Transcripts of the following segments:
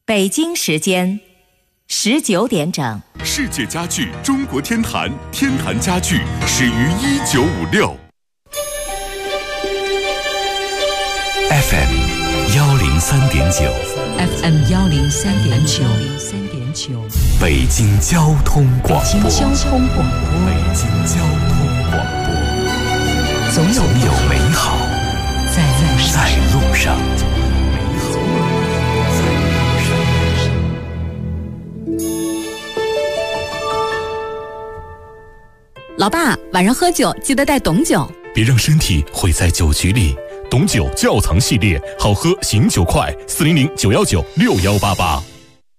北京时间19点整。 世界家具中国天坛，天坛家具始于1956。FM 103.9 FM 103.9 北京交通广播。 北京交通广播。 北京交通广播。总有美好在路上。 老爸，晚上喝酒记得带董酒， 别让身体毁在酒局里。董酒窖藏系列，好喝醒酒快，400-919-6188。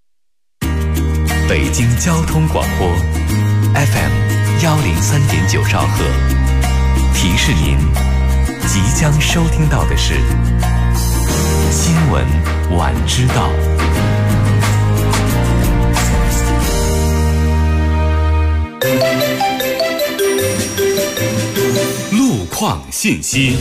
北京交通广播 FM 103.9兆赫，提示您即将收听到的是新闻晚知道。路况信息。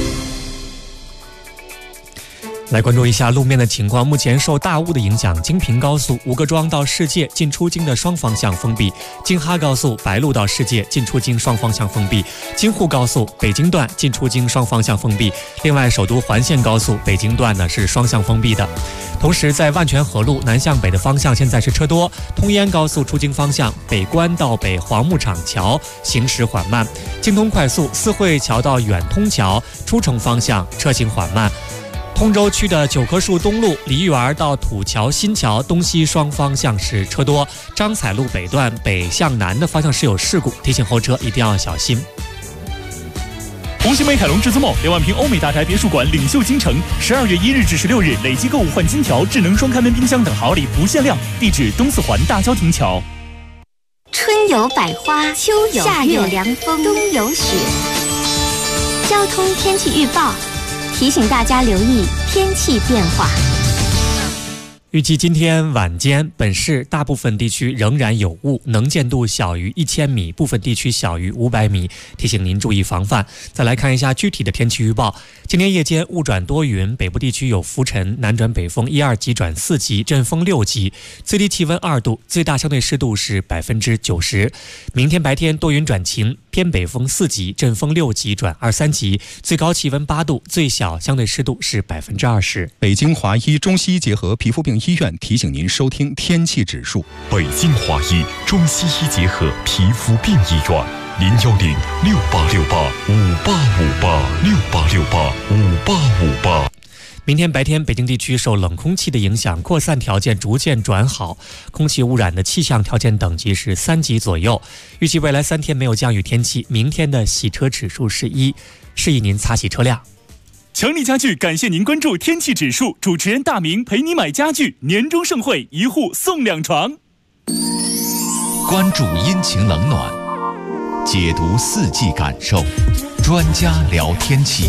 来关注一下路面的情况。目前受大雾的影响，京平高速吴各庄到世界进出京的双方向封闭，京哈高速白鹿到世界进出京双方向封闭，京沪高速北京段进出京双方向封闭。另外，首都环线高速北京段呢是双向封闭的。同时，在万泉河路南向北的方向现在是车多，通燕高速出京方向北关到北黄木厂桥行驶缓慢，京通快速四惠桥到远通桥出城方向车行缓慢。通州区的九棵树东路梨园到土桥新桥东西双方向是车多，张彩路北段北向南的方向是有事故，提醒后车一定要小心。 红星美凯龙至尊梦2万平欧美大宅别墅馆领袖京城，12月1日至16日累计购物换金条、智能双开门冰箱等好礼不限量。地址东四环大郊亭桥。 春有百花，秋有夏有凉风，冬有雪。交通天气预报提醒大家留意天气变化。 预计今天晚间本市大部分地区仍然有雾，能见度小于1000米，部分地区小于500米，提醒您注意防范。再来看一下具体的天气预报。今天夜间雾转多云，北部地区有浮尘，南转北风1、2级转4级，阵风6级，最低气温2度，最大相对湿度是90%。明天白天多云转晴，偏北风4级，阵风6级转2、3级，最高气温8度，最小相对湿度是20%。 北京华医中西医结合皮肤病医院提醒您收听天气指数。 北京华医中西医结合皮肤病医院，010-6868-5858，6868-5858。 明天白天，北京地区受冷空气的影响，扩散条件逐渐转好，空气污染的气象条件等级是3级左右。预计未来3天没有降雨天气，明天的洗车指数是1，示意您擦洗车辆。 强力家具感谢您关注天气指数，主持人大明陪你买家具，年终盛会1户送2床。 关注阴晴冷暖，解读4季感受，专家聊天气。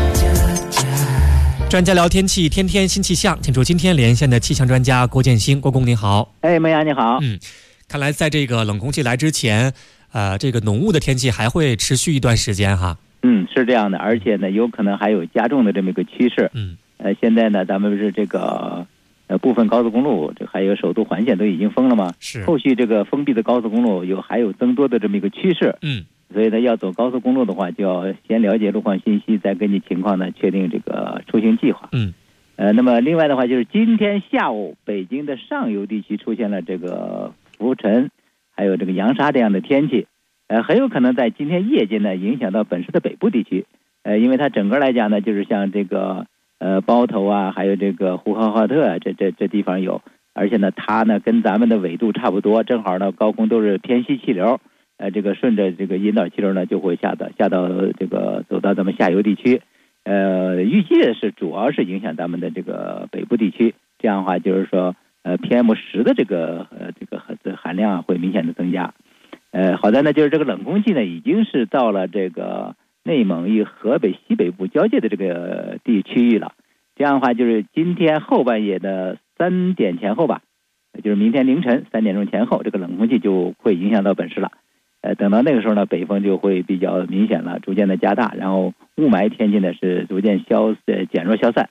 专家聊天气，天天新气象，请出今天连线的气象专家郭建新。郭工您好。 梅阳你好。 看来在这个冷空气来之前，这个浓雾的天气还会持续一段时间哈。 是这样的，而且呢，有可能还有加重的这么一个趋势。现在呢，咱们不是这个部分高速公路，这还有首都环线都已经封了吗？ 是。 后续这个封闭的高速公路还有增多的这么一个趋势。所以呢，要走高速公路的话，就要先了解路况信息，再根据情况呢确定这个出行计划。那么另外的话，就是今天下午北京的上游地区出现了这个浮尘，还有这个扬沙这样的天气。很有可能在今天夜间呢影响到本市的北部地区，因为它整个来讲呢，就是像这个包头啊，还有这个呼和浩特啊，这地方有，而且呢它呢跟咱们的纬度差不多，正好呢高空都是偏西气流，这个顺着这个引导气流呢就会下到这个走到咱们下游地区，预计是主要是影响咱们的这个北部地区，这样的话就是说PM10的这个含量会明显的增加。好在呢，就是这个冷空气呢，已经是到了这个内蒙与河北西北部交界的这个区域了。这样的话，就是今天后半夜的3点前后吧，就是明天凌晨3点钟前后，这个冷空气就会影响到本市了。等到那个时候呢，北风就会比较明显了，逐渐的加大，然后雾霾天气呢是逐渐减弱消散。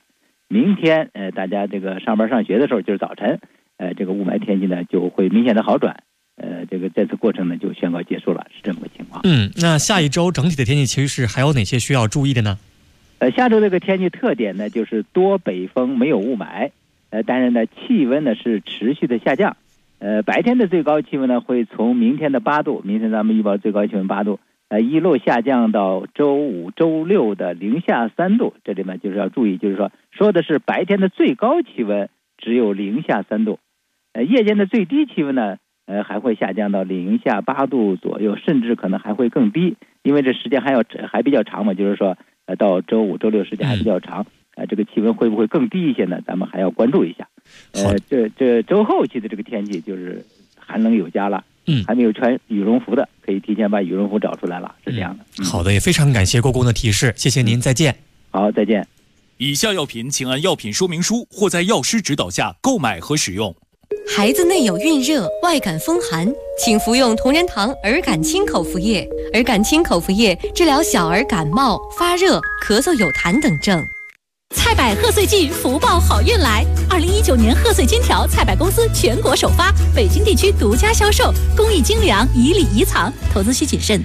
明天大家这个上班上学的时候，就是早晨，这个雾霾天气呢就会明显的好转。这次过程呢就宣告结束了，是这么个情况。 那下一周整体的天气其实还有哪些需要注意的呢？ 下周这个天气特点呢就是多北风，没有雾霾。当然呢，气温呢是持续的下降。白天的最高气温呢会从明天的8度，明天咱们预报最高气温8度，一路下降到周5、周6的零下3度。这里面就是要注意，就是说的是白天的最高气温只有零下3度，夜间的最低气温呢还会下降到零下8度左右，甚至可能还会更低，因为这时间还比较长嘛，就是说到周5、周6时间还比较长。这个气温会不会更低一些呢？咱们还要关注一下。这周后期的这个天气就是寒冷有加了。还没有穿羽绒服的，可以提前把羽绒服找出来了，是这样的。 好的，也非常感谢郭工的提示，谢谢您，再见。 好，再见。 以下药品请按药品说明书或在药师指导下购买和使用。 孩子内有孕热、外感风寒，请服用同仁堂儿感清口服液。儿感清口服液治疗小儿感冒、发热、咳嗽有痰等症。 菜百贺岁季，福报好运来！2019年贺岁金条，菜百公司全国首发，北京地区独家销售，工艺精良，以礼遗藏，投资需谨慎。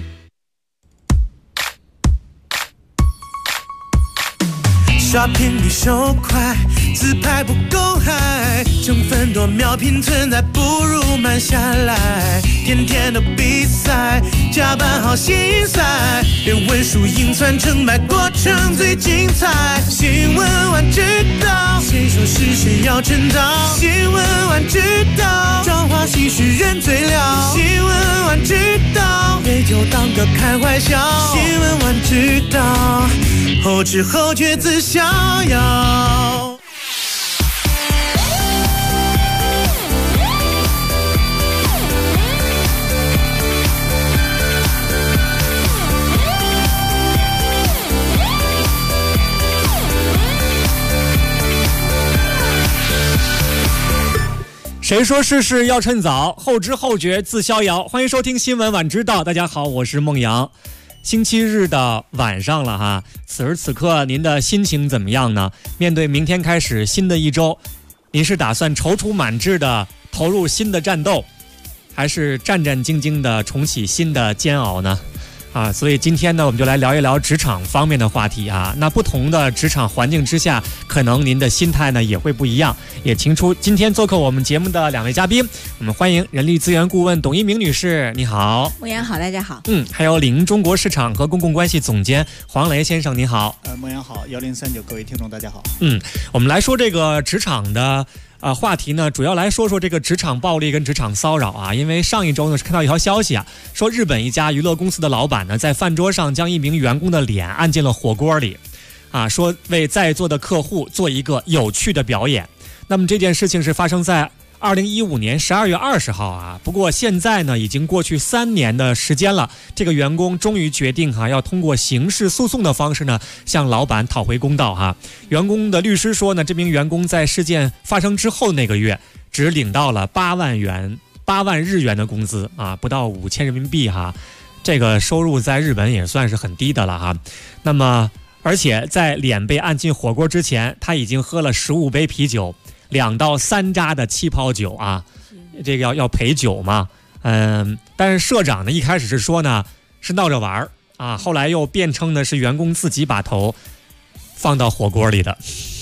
Shopping 比手快，自拍不够嗨，成分多秒拼存在，不如慢下来。天天的比赛，加班好心塞，别问输赢算成败，过程最精彩。新闻晚知道，谁说是谁要趁早？新闻晚知道，朝花夕拾人最了。新闻晚知道，别就当个开怀笑。新闻晚知道，后知后觉自逍遥。 谁说事事要趁早，后知后觉自逍遥。欢迎收听新闻晚知道，大家好，我是孟阳。星期日的晚上了哈，此时此刻您的心情怎么样呢？面对明天开始新的一周，您是打算踌躇满志的投入新的战斗，还是战战兢兢的重启新的煎熬呢？所以今天呢，我们就来聊一聊职场方面的话题啊。那不同的职场环境之下，可能您的心态呢也会不一样。也请出今天做客我们节目的两位嘉宾，我们欢迎人力资源顾问董一鸣女士，你好。 孟阳好，大家好。 还有领英中国市场和公共关系总监黄雷先生，你好。 孟阳好，1039各位听众大家好。 我们来说这个职场的话题呢，主要来说说这个职场暴力跟职场骚扰啊。因为上一周呢是看到一条消息啊，说日本一家娱乐公司的老板呢在饭桌上将一名员工的脸按进了火锅里，说为在座的客户做一个有趣的表演。那么这件事情是发生在2015年12月20号啊。不过现在呢已经过去3年的时间了，这个员工终于决定要通过刑事诉讼的方式呢向老板讨回公道哈。员工的律师说呢，这名员工在事件发生之后那个月只领到了8万日元的工资不到5000人民币哈。这个收入在日本也算是很低的了哈。那么而且在脸被按进火锅之前，他已经喝了15杯啤酒，2到3扎的气泡酒啊，这个要陪酒嘛。但是社长呢一开始是说呢是闹着玩后来又辩称呢是员工自己把头放到火锅里的。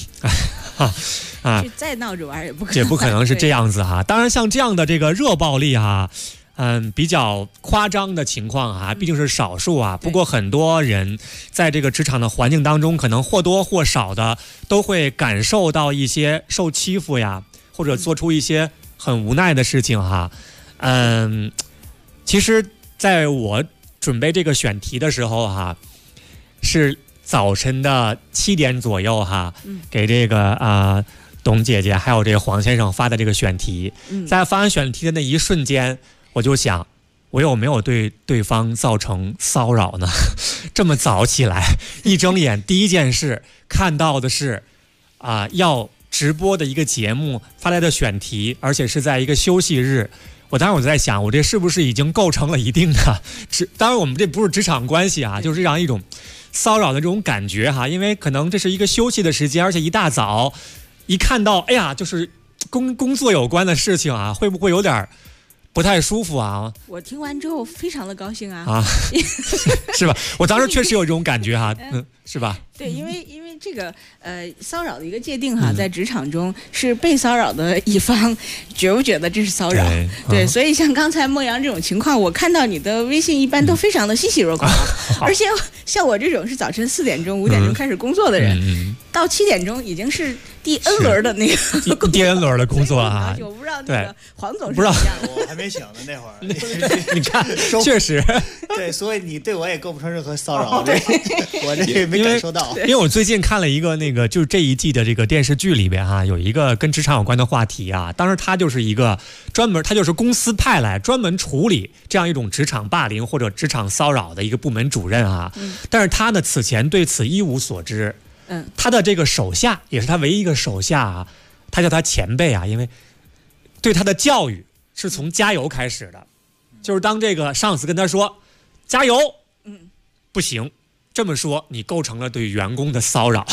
再闹着玩也不可能， 也不可能是这样子哈。当然像这样的这个热暴力比较夸张的情况毕竟是少数不过很多人在这个职场的环境当中，可能或多或少的都会感受到一些受欺负呀，或者做出一些很无奈的事情其实在我准备这个选题的时候是早晨的7点左右给这个董姐姐还有这个黄先生发的这个选题。在发完选题的那一瞬间，我就想，我有没有对对方造成骚扰呢？这么早起来，一睁眼第一件事看到的是要直播的一个节目发来的选题，而且是在一个休息日。当时我在想，我这是不是已经构成了一定的当然我们这不是职场关系就是这样一种骚扰的这种感觉哈，因为可能这是一个休息的时间，而且一大早一看到，哎呀，就是工作有关的事情啊，会不会有点不太舒服啊？ 我听完之后非常的高兴啊！ 啊，是吧？我当时确实有这种感觉哈，是吧？ 对，因为这个骚扰的一个界定哈，在职场中是被骚扰的一方觉不觉得这是骚扰？对，所以像刚才孟阳这种情况，我看到你的微信一般都非常的欣喜若狂，而且像我这种是早晨4点钟、5点钟开始工作的人，到7点钟已经是第 N 轮的那个第 N 轮的工作啊。 我不知道那个黄总是不知道， 我还没醒呢那会儿。 你看，确实对，所以你对我也构不成任何骚扰，我这没感受到。 因为我最近看了一个那个，就是这一季的这个电视剧里边哈，有一个跟职场有关的话题啊。当时他就是一个他就是公司派来专门处理这样一种职场霸凌或者职场骚扰的一个部门主任啊。但是他呢此前对此一无所知。他的这个手下也是他唯一一个手下啊，他叫他前辈啊，因为对他的教育是从加油开始的，就是当这个上司跟他说加油，不行，这么说你构成了对员工的骚扰。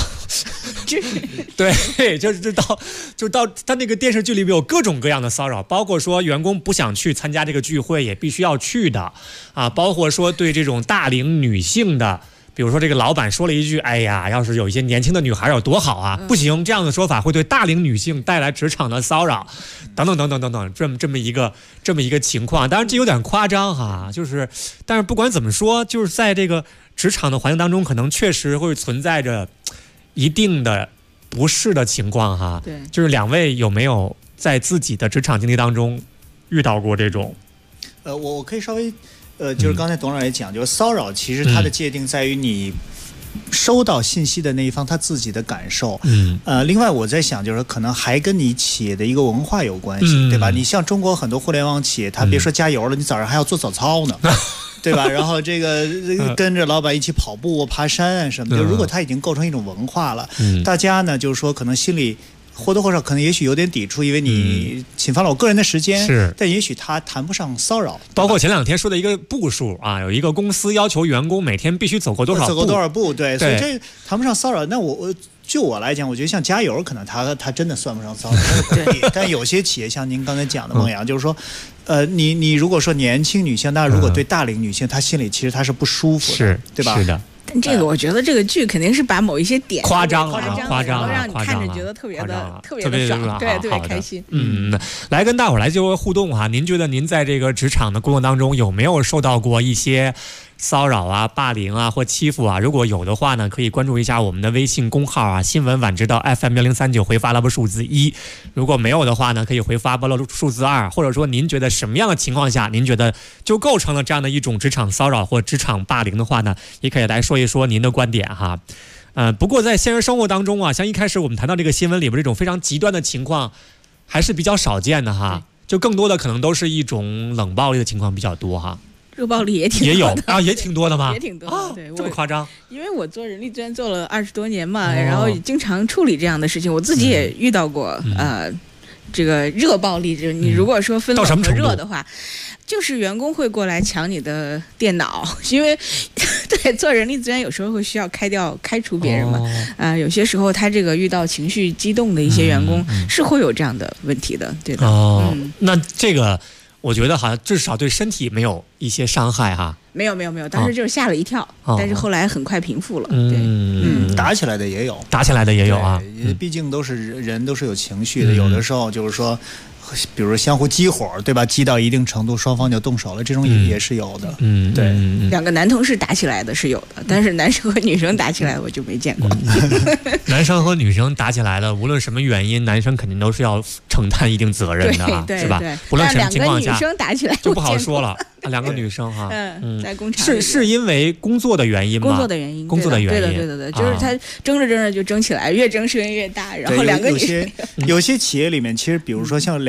对，就到他那个电视剧里面有各种各样的骚扰，包括说员工不想去参加这个聚会也必须要去的啊，包括说对这种大龄女性的。比如说这个老板说了一句，哎呀，要是有一些年轻的女孩有多好啊，不行，这样的说法会对大龄女性带来职场的骚扰，等等等等等等，这么一个情况。当然这有点夸张哈，但是不管怎么说，就是在这个职场的环境当中，可能确实会存在着一定的不适的情况哈。对，就是两位有没有在自己的职场经历当中遇到过这种？ 我可以稍微。就是刚才董事长也讲，就是骚扰其实它的界定在于你收到信息的那一方他自己的感受。另外我在想，就是可能还跟你企业的一个文化有关系，对吧？你像中国很多互联网企业，他别说加油了，你早上还要做早操呢。对吧？然后这个跟着老板一起跑步、爬山啊什么的，如果他已经构成一种文化了，大家呢就是说可能心里或多或少可能也许有点抵触，因为你侵犯了我个人的时间，但也许他谈不上骚扰。 包括前2天说的一个步数啊，有一个公司要求员工每天必须走过多少步，对，所以这谈不上骚扰。那就我来讲，我觉得像加油，可能他真的算不上骚扰，但有些企业像您刚才讲的孟阳，就是说，你如果说年轻女性，那如果对大龄女性，她心里其实她是不舒服的，对吧？ 是的。 但这个我觉得这个剧肯定是把某一些点夸张了， 让你看着觉得特别的爽，对，特别开心。 来跟大伙儿来就会互动哈。您觉得您在这个职场的工作当中有没有受到过一些骚扰啊、霸凌啊或欺负啊？如果有的话呢，可以关注一下我们的微信公号啊，新闻晚知道 FM1039，回发 数字1。如果没有的话呢，可以回发数字2，或者说您觉得什么样的情况下，您觉得就构成了这样的一种职场骚扰或职场霸凌的话呢，也可以来说一说您的观点哈。不过在现实生活当中啊，像一开始我们谈到这个新闻里边这种非常极端的情况，还是比较少见的哈。就更多的可能都是一种冷暴力的情况比较多哈。 热暴力也挺多的， 也有啊，也挺多的吗？ 也挺多的，对， 这么夸张？ 因为我做人力资源做了20多年嘛，然后经常处理这样的事情，我自己也遇到过这个热暴力。就是你如果说分冷和热的话，就是员工会过来抢你的电脑，因为对做人力资源有时候会需要开除别人嘛，有些时候他这个遇到情绪激动的一些员工是会有这样的问题的，对的。 那这个。我觉得好像至少对身体没有一些伤害哈。 没有，当时就是吓了一跳，但是后来很快平复了。 打起来的也有啊， 毕竟都是人，都是有情绪的，有的时候就是说。比如相互激火，对吧？激到一定程度，双方就动手了，这种也是有的。对， 两个男同事打起来的是有的，但是男生和女生打起来我就没见过。 男生和女生打起来的，无论什么原因，男生肯定都是要承担一定责任的，是吧？不论什么情况下， 两个女生打起来就不好说了。两个女生哈， 在工厂是因为工作的原因吗？ 工作的原因，对，就是他争着就争起来，越争声音越大，然后两个女生有些企业里面，其实比如说像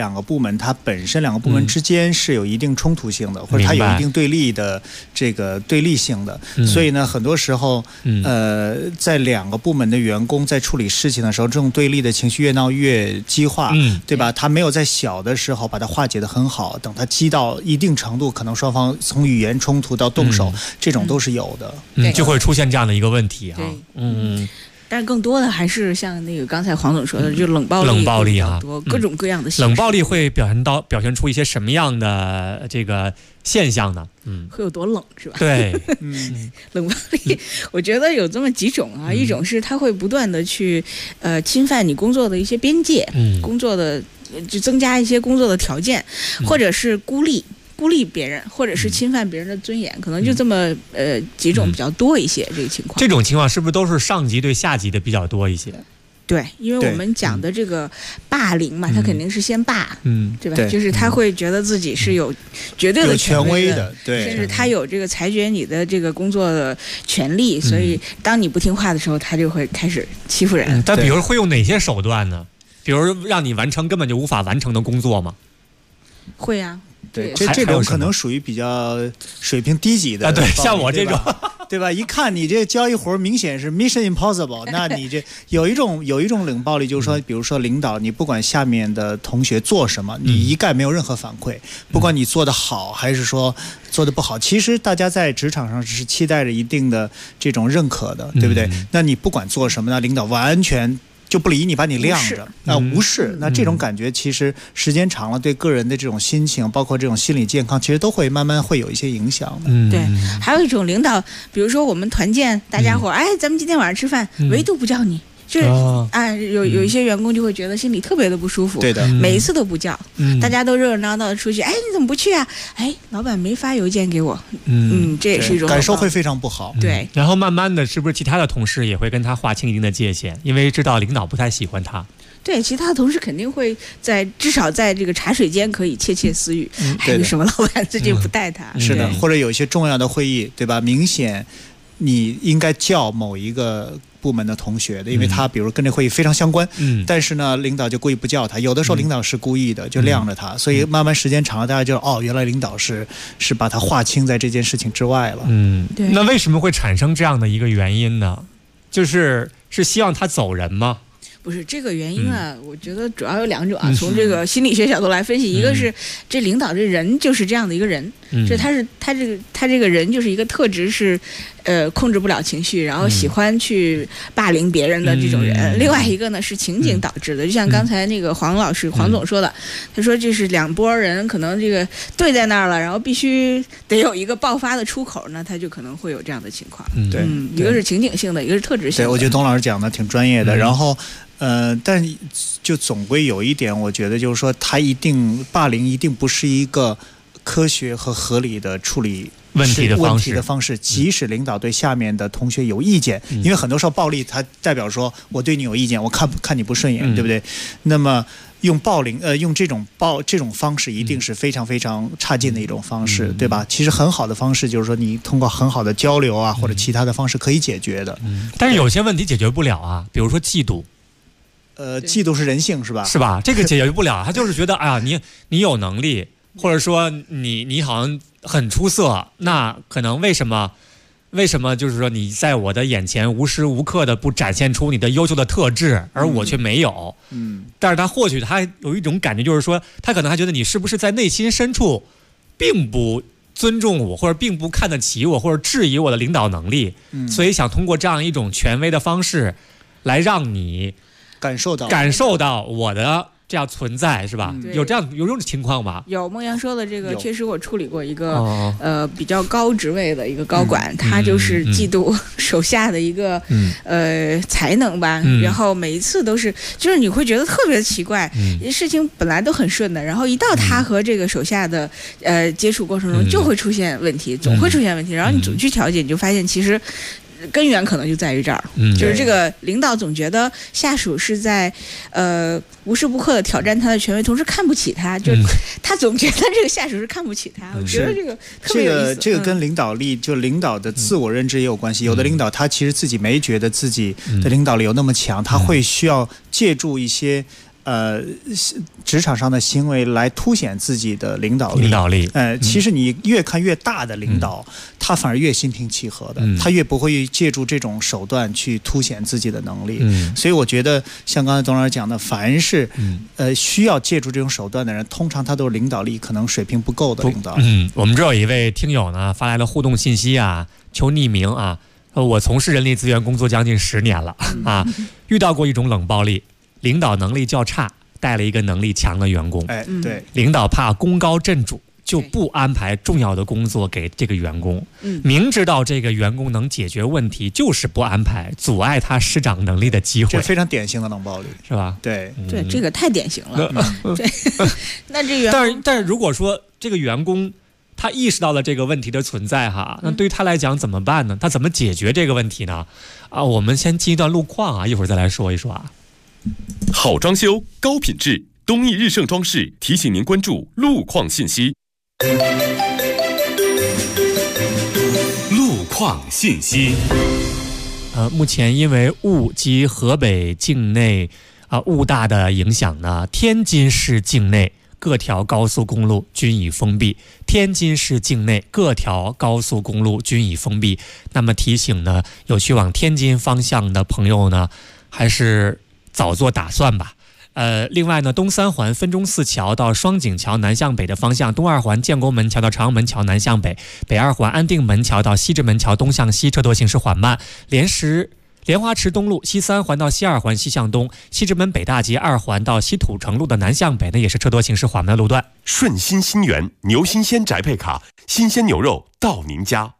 两个部门它本身两个部门之间是有一定冲突性的，或者它有一定对立的这个对立性的，所以呢，很多时候在两个部门的员工在处理事情的时候，这种对立的情绪越闹越激化，对吧？他没有在小的时候把它化解得很好，等他激到一定程度，可能双方从语言冲突到动手，这种都是有的， 就会出现这样的一个问题啊。 但是更多的还是像那个刚才黄总说的，就冷暴力啊，多各种各样的形式。 冷暴力会表现出一些什么样的这个现象呢？ 会有多冷是吧？ 对， 冷暴力，我觉得有这么几种啊，一种是他会不断的去侵犯你工作的一些边界，工作的就增加一些工作的条件，或者是孤立别人，或者是侵犯别人的尊严，可能就这么几种比较多一些这个情况。 这种情况是不是都是上级对下级的比较多一些？ 对，因为我们讲的这个霸凌嘛，他肯定是先霸，对吧？就是他会觉得自己是有绝对的权威的，对， 甚至他有这个裁决你的这个工作的权利，所以当你不听话的时候，他就会开始欺负人。 但比如会用哪些手段呢？比如让你完成根本就无法完成的工作吗？ 会啊。 对，这种可能属于比较水平低级的对，像我这种， 对吧？一看你这交一活明显是 Mission Impossible， 那你这有一种冷暴力，就是说，比如说领导，你不管下面的同学做什么，你一概没有任何反馈，不管你做得好还是说做得不好，其实大家在职场上是期待着一定的这种认可的，对不对？那你不管做什么呢，领导完全就不理你，把你晾着，无视，那这种感觉其实时间长了，对个人的这种心情，包括这种心理健康，其实都会慢慢会有一些影响的。 对，还有一种领导，比如说我们团建，大家伙，咱们今天晚上吃饭，唯独不叫你。就是有一些员工就会觉得心里特别的不舒服， 对的， 每一次都不叫，大家都热热闹闹的出去，你怎么不去啊？老板没发邮件给我，这也是一种感受会非常不好。 对， 然后慢慢的，是不是其他的同事也会跟他划清一定的界限，因为知道领导不太喜欢他。 对，其他的同事肯定会至少在这个茶水间可以窃窃私语，为什么老板最近不带他？ 是的，或者有一些重要的会议，对吧？明显你应该叫某一个部门的同学的，因为他比如跟这会议非常相关，但是呢，领导就故意不叫他。有的时候领导是故意的，就晾着他，所以慢慢时间长了，大家就原来领导是把他划清在这件事情之外了。 对。 那为什么会产生这样的一个原因呢？是希望他走人吗？ 不是这个原因啊，我觉得主要有两种啊。从这个心理学角度来分析，一个是这领导这人就是这样的一个人，就他这个人就是一个特质是，控制不了情绪，然后喜欢去霸凌别人的这种人。另外一个呢是情景导致的，就像刚才那个黄总说的，他说这是两拨人可能这个对在那儿了，然后必须得有一个爆发的出口呢，他就可能会有这样的情况。 对， 一个是情景性的，一个是特质性的。 对，我觉得董老师讲的挺专业的，然后。但就总归有一点，我觉得就是说，霸凌一定不是一个科学和合理的处理问题的方式。即使领导对下面的同学有意见，因为很多时候暴力它代表说我对你有意见，我看你不顺眼，对不对？那么用用这种方式一定是非常非常差劲的一种方式，对吧？其实很好的方式就是说，你通过很好的交流啊，或者其他的方式可以解决的。 但是有些问题解决不了啊，比如说嫉妒。 嫉妒是人性，是吧？ 是吧？这个解决不了，他就是觉得你有能力，或者说你好像很出色，那可能为什么就是说你在我的眼前无时无刻的不展现出你的优秀的特质，而我却没有。但是他或许他有一种感觉，就是说他可能还觉得你是不是在内心深处并不尊重我，或者并不看得起我，或者质疑我的领导能力，所以想通过这样一种权威的方式来让你感受到我的这样存在，是吧？有这种情况吧？ 有，孟阳说的这个，确实我处理过一个比较高职位的一个高管，他就是嫉妒手下的一个才能吧，然后每一次都是，就是你会觉得特别奇怪，事情本来都很顺的，然后一到他和这个手下的接触过程中就会出现问题，总会出现问题，然后你总去调解，你就发现其实根源可能就在于这儿，就是这个领导总觉得下属是在无时不刻的挑战他的权威，同时看不起他，就是他总觉得这个下属是看不起他。我觉得这个特别有意思。 这个跟领导力，就领导的自我认知也有关系。有的领导他其实自己没觉得自己的领导力有那么强，他会需要借助一些职场上的行为来凸显自己的领导力。其实你越看越大的领导，他反而越心平气和的，他越不会借助这种手段去凸显自己的能力。所以我觉得像刚才董老师讲的，凡是需要借助这种手段的人，通常他都是领导力可能水平不够的领导。 我们这有一位听友呢发来了互动信息啊，求匿名啊。我从事人力资源工作将近10年了啊，遇到过一种冷暴力，领导能力较差，带了一个能力强的员工。 对， 领导怕功高震主，就不安排重要的工作给这个员工。明知道这个员工能解决问题，就是不安排，阻碍他施展能力的机会。 这非常典型的冷暴力， 是吧？ 对， 这个太典型了。那这员工， 但是如果说这个员工他意识到了这个问题的存在哈，那对于他来讲怎么办呢？他怎么解决这个问题呢？我们先进一段路况啊，一会儿再来说一说啊。 好装修，高品质，东义日盛装饰提醒您关注路况信息。路况信息。 目前因为雾及河北境内雾大的影响呢，天津市境内各条高速公路均已封闭。天津市境内各条高速公路均已封闭。那么提醒呢，有去往天津方向的朋友呢，还是早做打算吧。另外呢，东三环分钟寺桥到双井桥南向北的方向，东二环建国门桥到长安门桥南向北，北二环安定门桥到西直门桥东向西车多行驶缓慢。莲花池东路西三环到西二环西向东，西直门北大街二环到西土城路的南向北呢，也是车多行驶缓慢的路段。 顺心新源牛新鲜宅配卡，新鲜牛肉到您家。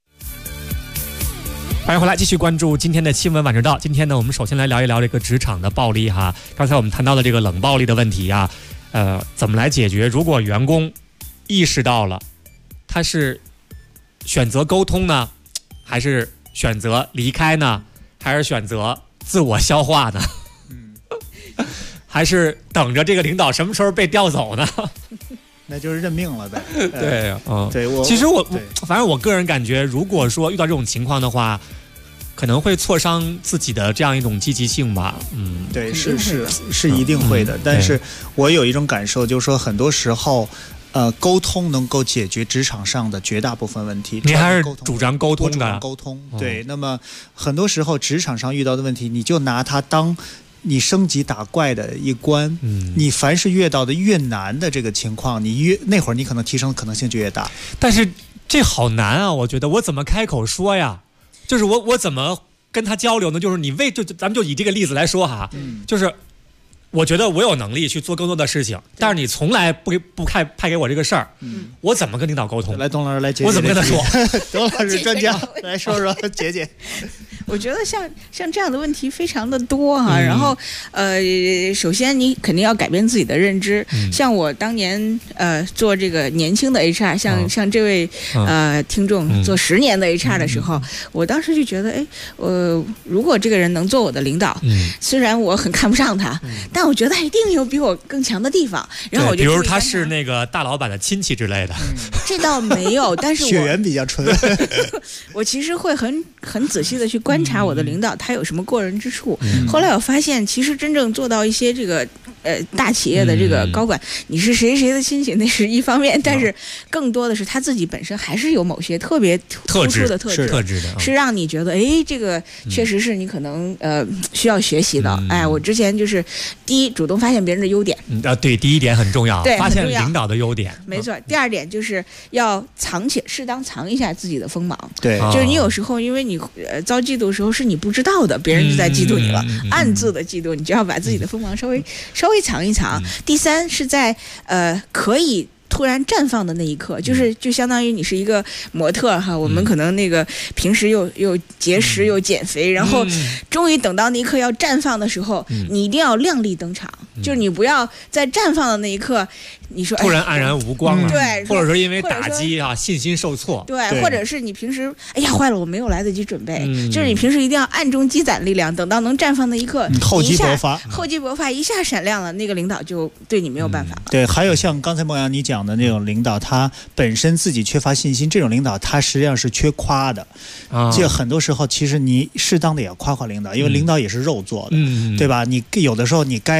欢迎回来，继续关注今天的新闻晚知道。今天呢，我们首先来聊一聊这个职场的暴力哈。刚才我们谈到的这个冷暴力的问题啊，怎么来解决？如果员工意识到了，他是选择沟通呢，还是选择离开呢？还是选择自我消化呢？还是等着这个领导什么时候被调走呢？ 那就是认命了呗。 对，其实反正我个人感觉，如果说遇到这种情况的话，可能会挫伤自己的这样一种积极性吧。 对，是一定会的。但是我有一种感受，就是说很多时候，沟通能够解决职场上的绝大部分问题。 你还是主张沟通的。 沟通，对。那么很多时候职场上遇到的问题，你就拿它当你升级打怪的一关。你凡是遇到的越难的这个情况，那会儿你可能提升的可能性就越大。 但是这好难啊！我觉得我怎么开口说呀？就是我怎么跟他交流呢？就是咱们就以这个例子来说哈，就是我觉得我有能力去做更多的事情，但是你从来不派给我这个事儿，我怎么跟领导沟通？ 来，董老师来解解。 我怎么跟他说？ 董老师专家来说说解解。 我觉得像这样的问题非常的多哈。然后首先你肯定要改变自己的认知。像我当年做这个年轻的 HR，像这位听众做10年的 HR 的时候，我当时就觉得，如果这个人能做我的领导，虽然我很看不上他，但我觉得他一定有比我更强的地方。然后我就比如他是那个大老板的亲戚之类的。 这倒没有，但是血缘比较纯。 我其实会很仔细的去观察我的领导他有什么过人之处。后来我发现，其实真正做到一些这个大企业的这个高管，你是谁的亲戚那是一方面，但是更多的是他自己本身还是有某些特别突出的特质的，是让你觉得这个确实是你可能需要学习的。我之前就是第一，主动发现别人的优点。 对，第一点很重要， 对， 发现领导的优点， 没错。第二点就是要适当藏一下自己的锋芒。 对， 就是你有时候因为你遭嫉妒的时候是你不知道的，别人就在嫉妒你了，暗自的嫉妒，你就要把自己的锋芒稍微藏一藏。第三是在可以突然绽放的那一刻，就相当于你是一个模特哈，我们可能那个平时又节食又减肥，然后终于等到那一刻要绽放的时候，你一定要亮丽登场，就是你不要在绽放的那一刻，你说突然黯然无光了， 对， 或者说因为打击信心受挫， 对，或者是你平时坏了，我没有来得及准备，就是你平时一定要暗中积攒力量，等到能绽放的一刻， 厚积薄发一下闪亮了，那个领导就对你没有办法了。 对，还有像刚才梦阳你讲的那种领导，他本身自己缺乏信心，这种领导他实际上是缺夸的。就很多时候其实你适当的也要夸领导，因为领导也是肉做的，对吧？你有的时候你该赞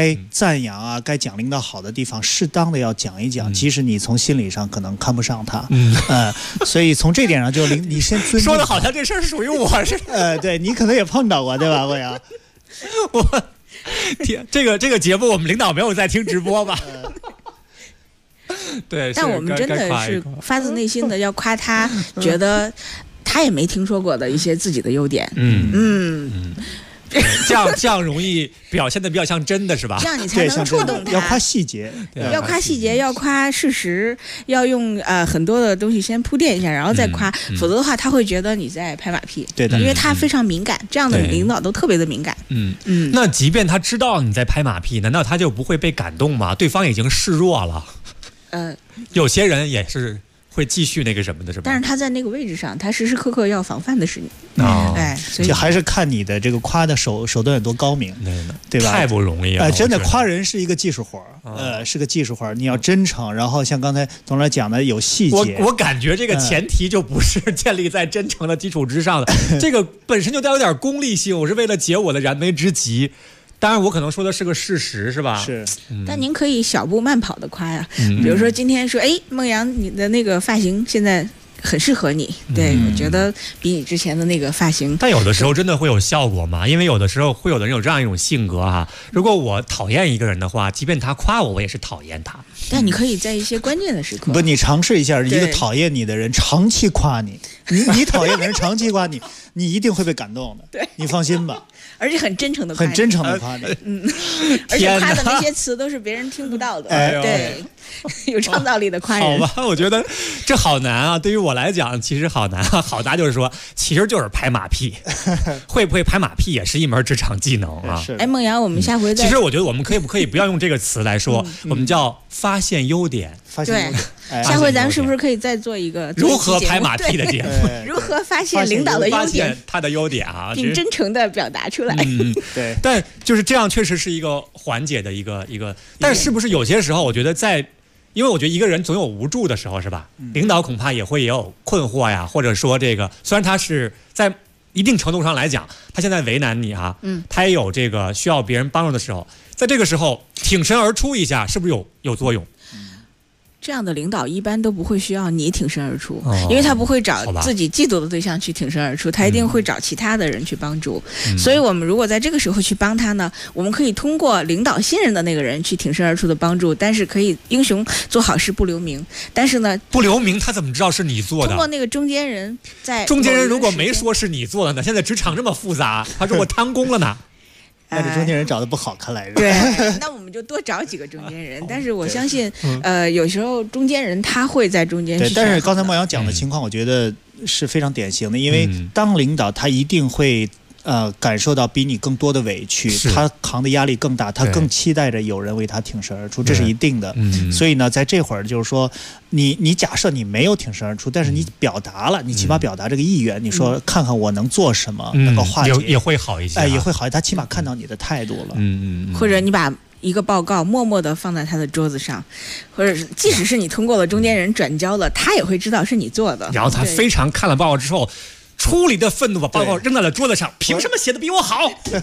赞扬啊，该讲领导好的地方，适当的要讲一讲，即使你从心理上可能看不上他，所以从这点上就你先尊重。 说的好像这事儿是属于我似的。 对你可能也碰到过，对吧，郭阳？ 我这个节目我们领导没有在听直播吧？对， 但我们真的是发自内心的要夸他，觉得他也没听说过的一些自己的优点。 这样容易表现的比较像真的是吧？ 这样你才能触动他。 要夸细节， 要夸细节，要夸事实，要用很多的东西先铺垫一下，然后再夸，否则的话他会觉得你在拍马屁。 对的， 因为他非常敏感，这样的领导都特别的敏感。 那即便他知道你在拍马屁，难道他就不会被感动吗？对方已经示弱了。有些人也是会继续那个什么的，是吧？ 但是他在那个位置上，他时时刻刻要防范的是你。所以就还是看你的这个夸的手段有多高明，对吧？ 太不容易了。 真的夸人是一个技术活是个技术活。你要真诚，然后像刚才董事长讲的有细节。 我感觉这个前提就不是建立在真诚的基础之上的，这个本身就带有点功利性。我是为了解我的燃眉之急。当然，我可能说的是个事实，是吧？ 是。 但您可以小步慢跑的夸呀，比如说今天说，孟阳，你的那个发型现在很适合你，对，我觉得比你之前的那个发型。 但有的时候真的会有效果吗？因为有的时候会有的人有这样一种性格哈，如果我讨厌一个人的话，即便他夸我，我也是讨厌他。 但你可以在一些关键的时刻， 你尝试一下，一个讨厌你的人长期夸你，你讨厌的人长期夸你，你一定会被感动的。 对， 你放心吧。 而且很真诚的夸你， 很真诚的夸你， 而且夸的那些词都是别人听不到的，对，有创造力的夸人。 好吧，我觉得这好难啊，对于我来讲其实好难啊。好难就是说，其实就是拍马屁，会不会拍马屁也是一门职场技能啊。 孟阳，我们下回再。 其实我觉得我们可以不要用这个词来说，我们叫发现优点。 对，下回咱们是不是可以再做一个如何拍马屁的节目？ 如何发现领导的优点？ 他的优点啊， 并真诚的表达出来。 对。 但就是这样，确实是一个缓解的一个。但是不是有些时候，我觉得因为我觉得一个人总有无助的时候，是吧？领导恐怕也有困惑呀，或者说这个，虽然他是在一定程度上来讲，他现在为难你啊，他也有这个需要别人帮助的时候，在这个时候挺身而出一下，是不是有作用？ 这样的领导一般都不会需要你挺身而出，因为他不会找自己嫉妒的对象去挺身而出，他一定会找其他的人去帮助。所以我们如果在这个时候去帮他呢，我们可以通过领导信任的那个人去挺身而出的帮助，但是可以英雄做好事不留名。但是呢， 不留名他怎么知道是你做的？ 通过那个中间人， 中间人如果没说是你做的呢？现在职场这么复杂，他说我贪功了呢。 那这中间人找的不好，看来是。 对，那我们就多找几个中间人。但是我相信，有时候中间人他会在中间。 对，但是刚才孟阳讲的情况，我觉得是非常典型的，因为当领导他一定会感受到比你更多的委屈，他扛的压力更大，他更期待着有人为他挺身而出，这是一定的。所以呢，在这会儿就是说，你假设你没有挺身而出，但是你表达了，你起码表达这个意愿，你说看看我能做什么，能够化解， 也会好一些， 也会好一些。他起码看到你的态度了， 或者你把一个报告默默地放在他的桌子上，或者是即使是你通过了中间人转交了，他也会知道是你做的。 然后他非常看了报告之后。出离的愤怒把报告扔在了桌子上，凭什么写的比我好？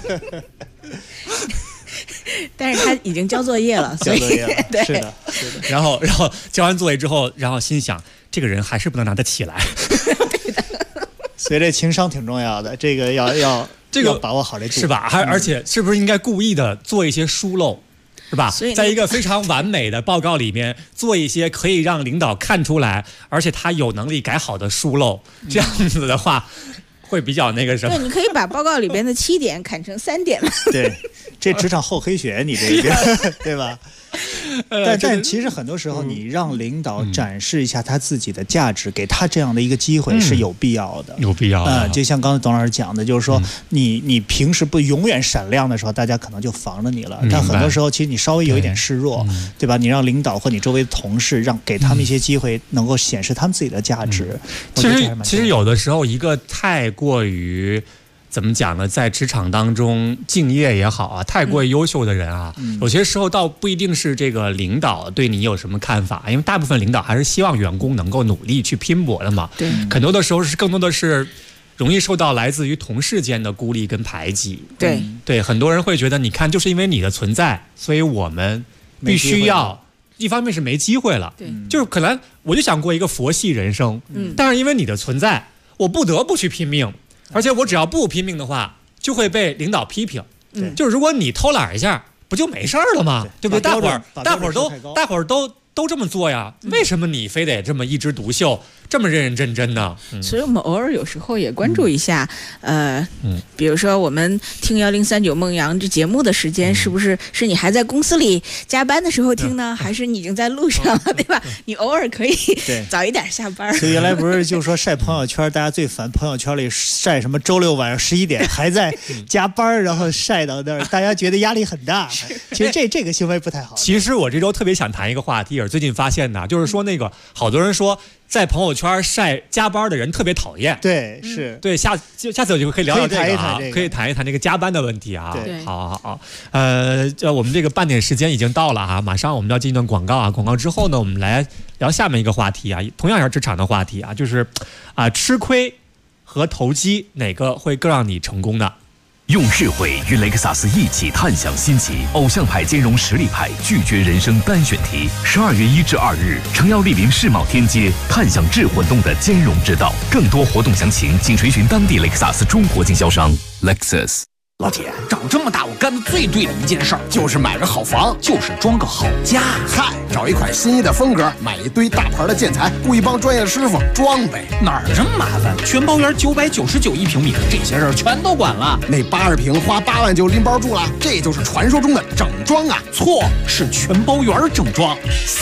但是他已经交作业了，所以对，是的。 然后交完作业之后，然后心想这个人还是不能拿得起来。 对的。 所以这情商挺重要的，这个要把握好这度， 是吧？而且是不是应该故意的做一些疏漏？是吧？在一个非常完美的报告里面做一些可以让领导看出来，而且他有能力改好的疏漏，这样子的话会比较那个什么。 对，你可以把报告里边的7点砍成3点。 对，这职场厚黑学，你这边对吧？但其实很多时候，你让领导展示一下他自己的价值，给他这样的一个机会是有必要的。 有必要的。 就像刚才董老师讲的，就是说，你平时不永远闪亮的时候，大家可能就防着你了。但很多时候，其实你稍微有一点示弱，对吧？你让领导或你周围的同事，给他们一些机会，能够显示他们自己的价值。 其实有的时候，一个太过于。怎么讲呢？在职场当中敬业也好啊，太过于优秀的人啊，有些时候倒不一定是这个领导对你有什么看法，因为大部分领导还是希望员工能够努力去拼搏的嘛。 对， 很多的时候更多的是容易受到来自于同事间的孤立跟排挤。 对， 很多人会觉得，你看，就是因为你的存在，所以我们必须要，一方面是没机会了，就是可能我就想过一个佛系人生，但是因为你的存在，我不得不去拼命，而且我只要不拼命的话，就会被领导批评。就是如果你偷懒一下，不就没事儿了吗？对不对？大伙儿都这么做呀，为什么你非得这么一枝独秀，这么认认真真呢？ 所以我们偶尔有时候也关注一下，比如说我们听1039梦阳这节目的时间，是不是你还在公司里加班的时候听呢，还是你已经在路上了，对吧？你偶尔可以早一点下班。 所以原来不是就说晒朋友圈，大家最烦朋友圈里晒什么周六晚上11点还在加班，然后晒到那儿，大家觉得压力很大。其实这个行为不太好。 其实我这周特别想谈一个话题，最近发现的，就是说那个好多人说在朋友圈晒加班的人特别讨厌。 对，是对，下次有机会可以聊聊这个啊，可以谈一谈这个加班的问题啊。 对， 好，我们这个半点时间已经到了啊，马上我们要进一段广告啊，广告之后呢，我们来聊下面一个话题啊，同样也是职场的话题啊，就是吃亏和投机哪个会更让你成功呢？ 用智慧与雷克萨斯一起探享新奇，偶像派兼容实力派，拒绝人生单选题。12月1至2日，诚邀莅临世贸天阶，探享智混动的兼容之道。更多活动详情，请垂询当地雷克萨斯中国经销商 Lexus。 老铁，长这么大我干的最对的一件事儿就是买个好房，就是装个好家。 嗨，找一款心仪的风格，买一堆大牌的建材，雇一帮专业的师傅装呗。 哪儿这么麻烦？全包圆999一平米，这些事儿全都管了。 那80平花8万就拎包住了，这就是传说中的整装啊！ 错，是全包圆整装。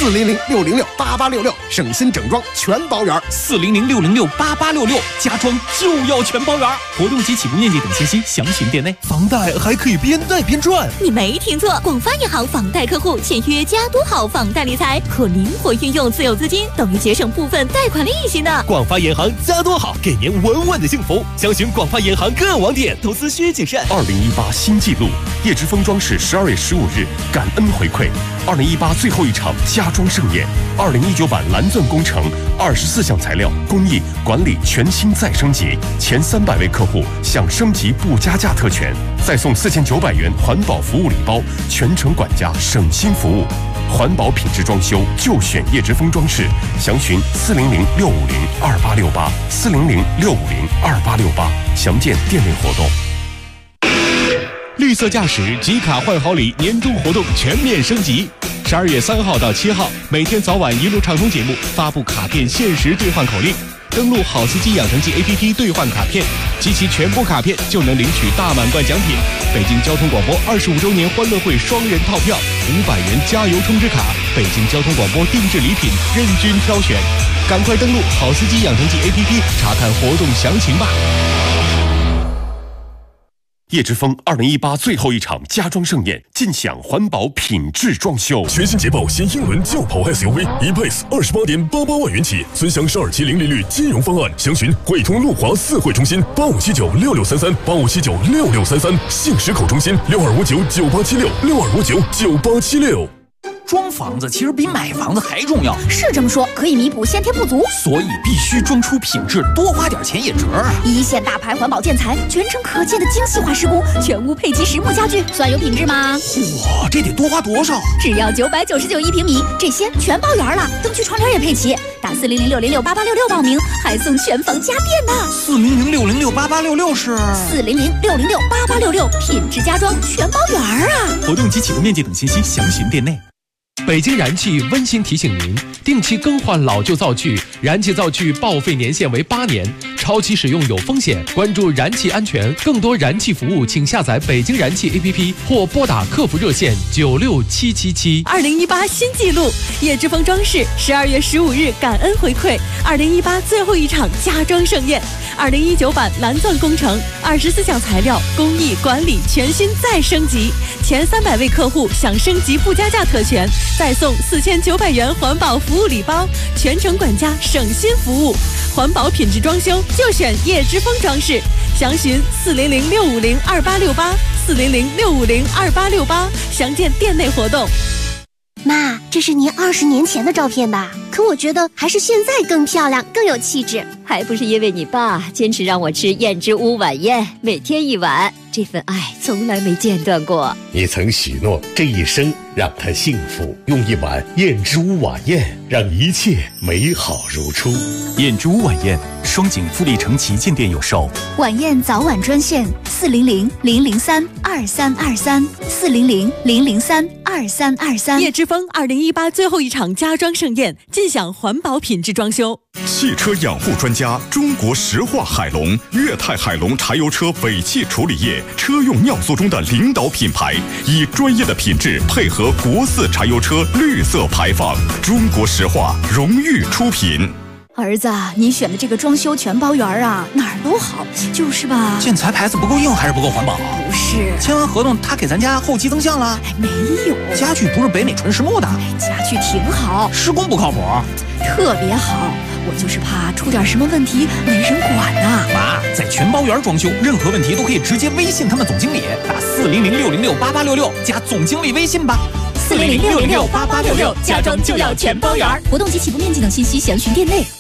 400-606-8866，省心整装全包圆。 400-606-8866，家装就要全包圆。活动及起步面积等信息详询店内。 房贷还可以边贷边赚， 你没听错，广发银行房贷客户签约加多好房贷理财，可灵活运用自有资金，等于节省部分贷款利息呢。 广发银行加多好，给您稳稳的幸福。详询广发银行各网点，投资需谨慎。 2018新纪录，叶之峰装饰12月15日感恩回馈，2018最后一场家装盛宴，2019版蓝钻工程24项材料工艺管理全新再升级，前300位客户享升级不加价特权，再送4900元环保服务礼包，全程管家省心服务，环保品质装修就选叶之峰装饰，详询400-650-2868，400-650-2868，详见店内活动。 绿色驾驶集卡换好礼年终活动全面升级，12月3号到7号，每天早晚一路畅通节目发布卡片限时兑换口令。登录好司机养成记 APP 兑换卡片，集齐全部卡片就能领取大满贯奖品。北京交通广播25周年欢乐会双人套票，500元加油充值卡，北京交通广播定制礼品任君挑选。赶快登录好司机养成记 APP 查看活动详情吧。 叶之峰2018最后一场家装盛宴，尽享环保品质装修。 全新捷豹新英伦轿跑 SUV E-Pace 28.88万元起，尊享12期零利率金融方案，详询汇通路华4汇中心85796633，85796633，杏石口中心62599876，62599876。 装房子其实比买房子还重要， 是这么说，可以弥补先天不足， 所以必须装出品质，多花点钱也值啊！ 一线大牌环保建材，全程可见的精细化施工，全屋配齐实木家具，算有品质吗？ 哇，这得多花多少？ 只要999一平米，这些全包圆了，灯具窗帘也配齐。打400-606-8866报名，还送全房家电呢。 400-606-8866是 400-606-8866，品质家装全包圆啊！ 活动及起步面积等信息详询店内。 北京燃气温馨提醒您，定期更换老旧灶具，燃气灶具报废年限为8年，超期使用有风险，关注燃气安全。更多燃气服务请下载北京燃气 APP 或拨打客服热线96777。 2018新纪录，叶之峰装饰12月15日感恩回馈2018最后一场家装盛宴，2019版蓝钻工程24项材料工艺管理全新再升级，前300位客户享升级不加价特权，再送4900元环保服务礼包，全程管家省心服务，环保品质装修就选叶之峰装饰，详询400-650-2868，400-650-2868，详见店内活动。 妈，这是您20年前的照片吧？可我觉得还是现在更漂亮，更有气质。 还不是因为你爸坚持让我吃燕之屋晚宴，每天1碗，这份爱从来没间断过。 你曾许诺这一生让他幸福，用1碗燕之屋晚宴让一切美好如初。 燕之屋晚宴，双井富力城旗舰店有售。 晚宴早晚专线400-003-2323，400-003-2323。 叶之峰2018最后一场家装盛宴，尽享环保品质装修。 汽车养护专家中国石化海龙，粤泰海龙柴油车尾气处理液车用尿素中的领导品牌，以专业的品质配合国4柴油车绿色排放，中国石化荣誉出品。 儿子，你选的这个装修全包园啊，哪儿都好，就是吧？ 建材牌子不够硬还是不够环保？ 不是， 签完合同他给咱家后期增项了？ 没有， 家具不是北美纯实木的。 家具挺好， 施工不靠谱， 特别好。我就是怕出点什么问题没人管呐。 妈，在全包园装修，任何问题都可以直接微信他们总经理，打400-606-8866加总经理微信吧。 400-606-8866，家装就要全包园。活动及起步面积等信息详询店内。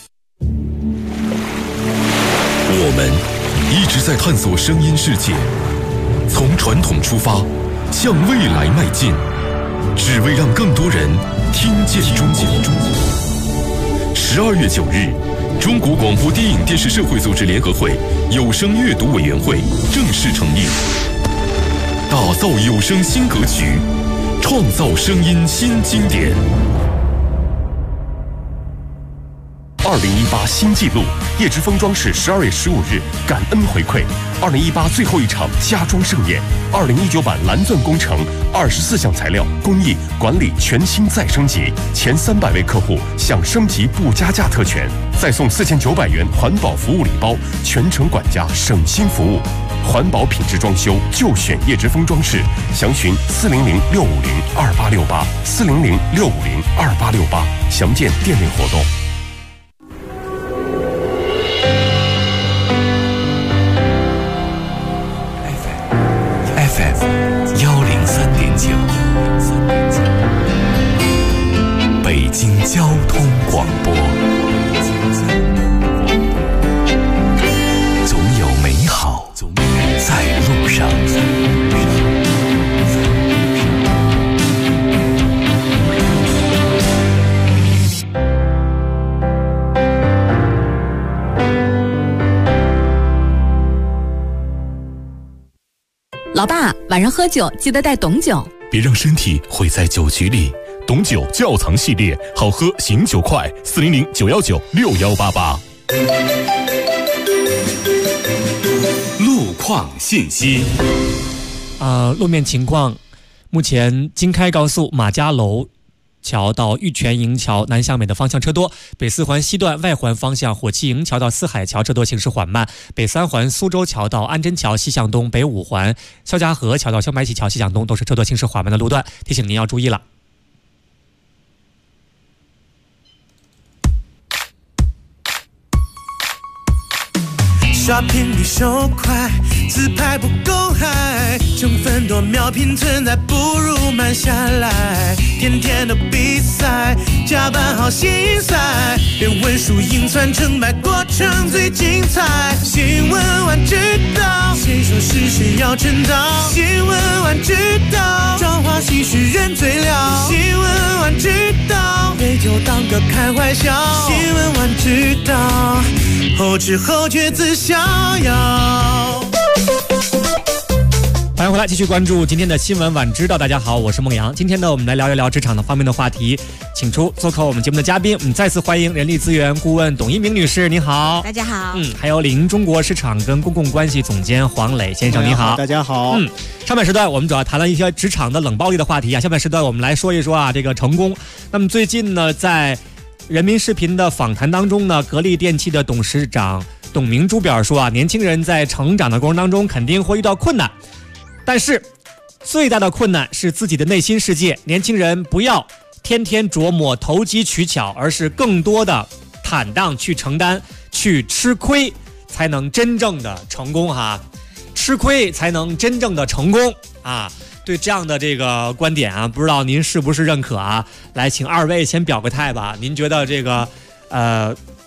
我们一直在探索声音世界，从传统出发，向未来迈进，只为让更多人听见中国。12月9日，中国广播电影电视社会组织联合会有声阅读委员会正式成立，打造有声新格局，创造声音新经典。 2018新纪录，叶之峰装饰12月15日感恩回馈2018最后一场家装盛宴，2019版蓝钻工程24项材料工艺管理全新再升级，前300位客户享升级不加价特权，再送4900元环保服务礼包，全程管家省心服务。环保品质装修就选叶之峰装饰，详询400-650-2868，400-650-2868，详见店内活动。 FM 103.9，北京交通广播。总有美好在路上。 老爸，晚上喝酒记得带董酒， 别让身体毁在酒局里。董酒窖藏系列，好喝醒酒快，400-919-6188。 路况信息。 路面情况，目前京开高速马家楼桥到玉泉营桥南向北的方向车多，北4环西段外环方向火器营桥到四海桥车多，行驶缓慢，北3环苏州桥到安贞桥西向东，北5环肖家河桥到肖白起桥西向东都是车多行驶缓慢的路段，提醒您要注意了。 刷屏比手快，自拍不够嗨，成分多秒拼存在，不如慢下来。天天的比赛，加班好心塞，别问输赢算成败，过程最精彩。新闻晚知道，谁说是谁要称道？新闻晚知道，朝花夕拾人最了。新闻晚知道，杯酒当歌开怀笑。新闻晚知道，后知后觉自逍遥。 欢迎回来，继续关注今天的新闻晚知道。大家好，我是孟阳。今天呢，我们来聊一聊职场的方面的话题，请出做客我们节目的嘉宾。我们再次欢迎人力资源顾问董一鸣女士，你好。 大家好。 还有领英中国市场跟公共关系总监黄磊先生，你好。 大家好。 上半时段我们主要谈了一些职场的冷暴力的话题啊，下半时段我们来说一说这个成功。那么最近呢，在人民视频的访谈当中呢，格力电器的董事长董明珠表示说年轻人在成长的过程当中肯定会遇到困难，但是最大的困难是自己的内心世界。年轻人不要天天琢磨投机取巧，而是更多的坦荡去承担，去吃亏，才能真正的成功哈。吃亏才能真正的成功啊。对这样的这个观点啊，不知道您是不是认可啊？来，请二位先表个态吧。您觉得这个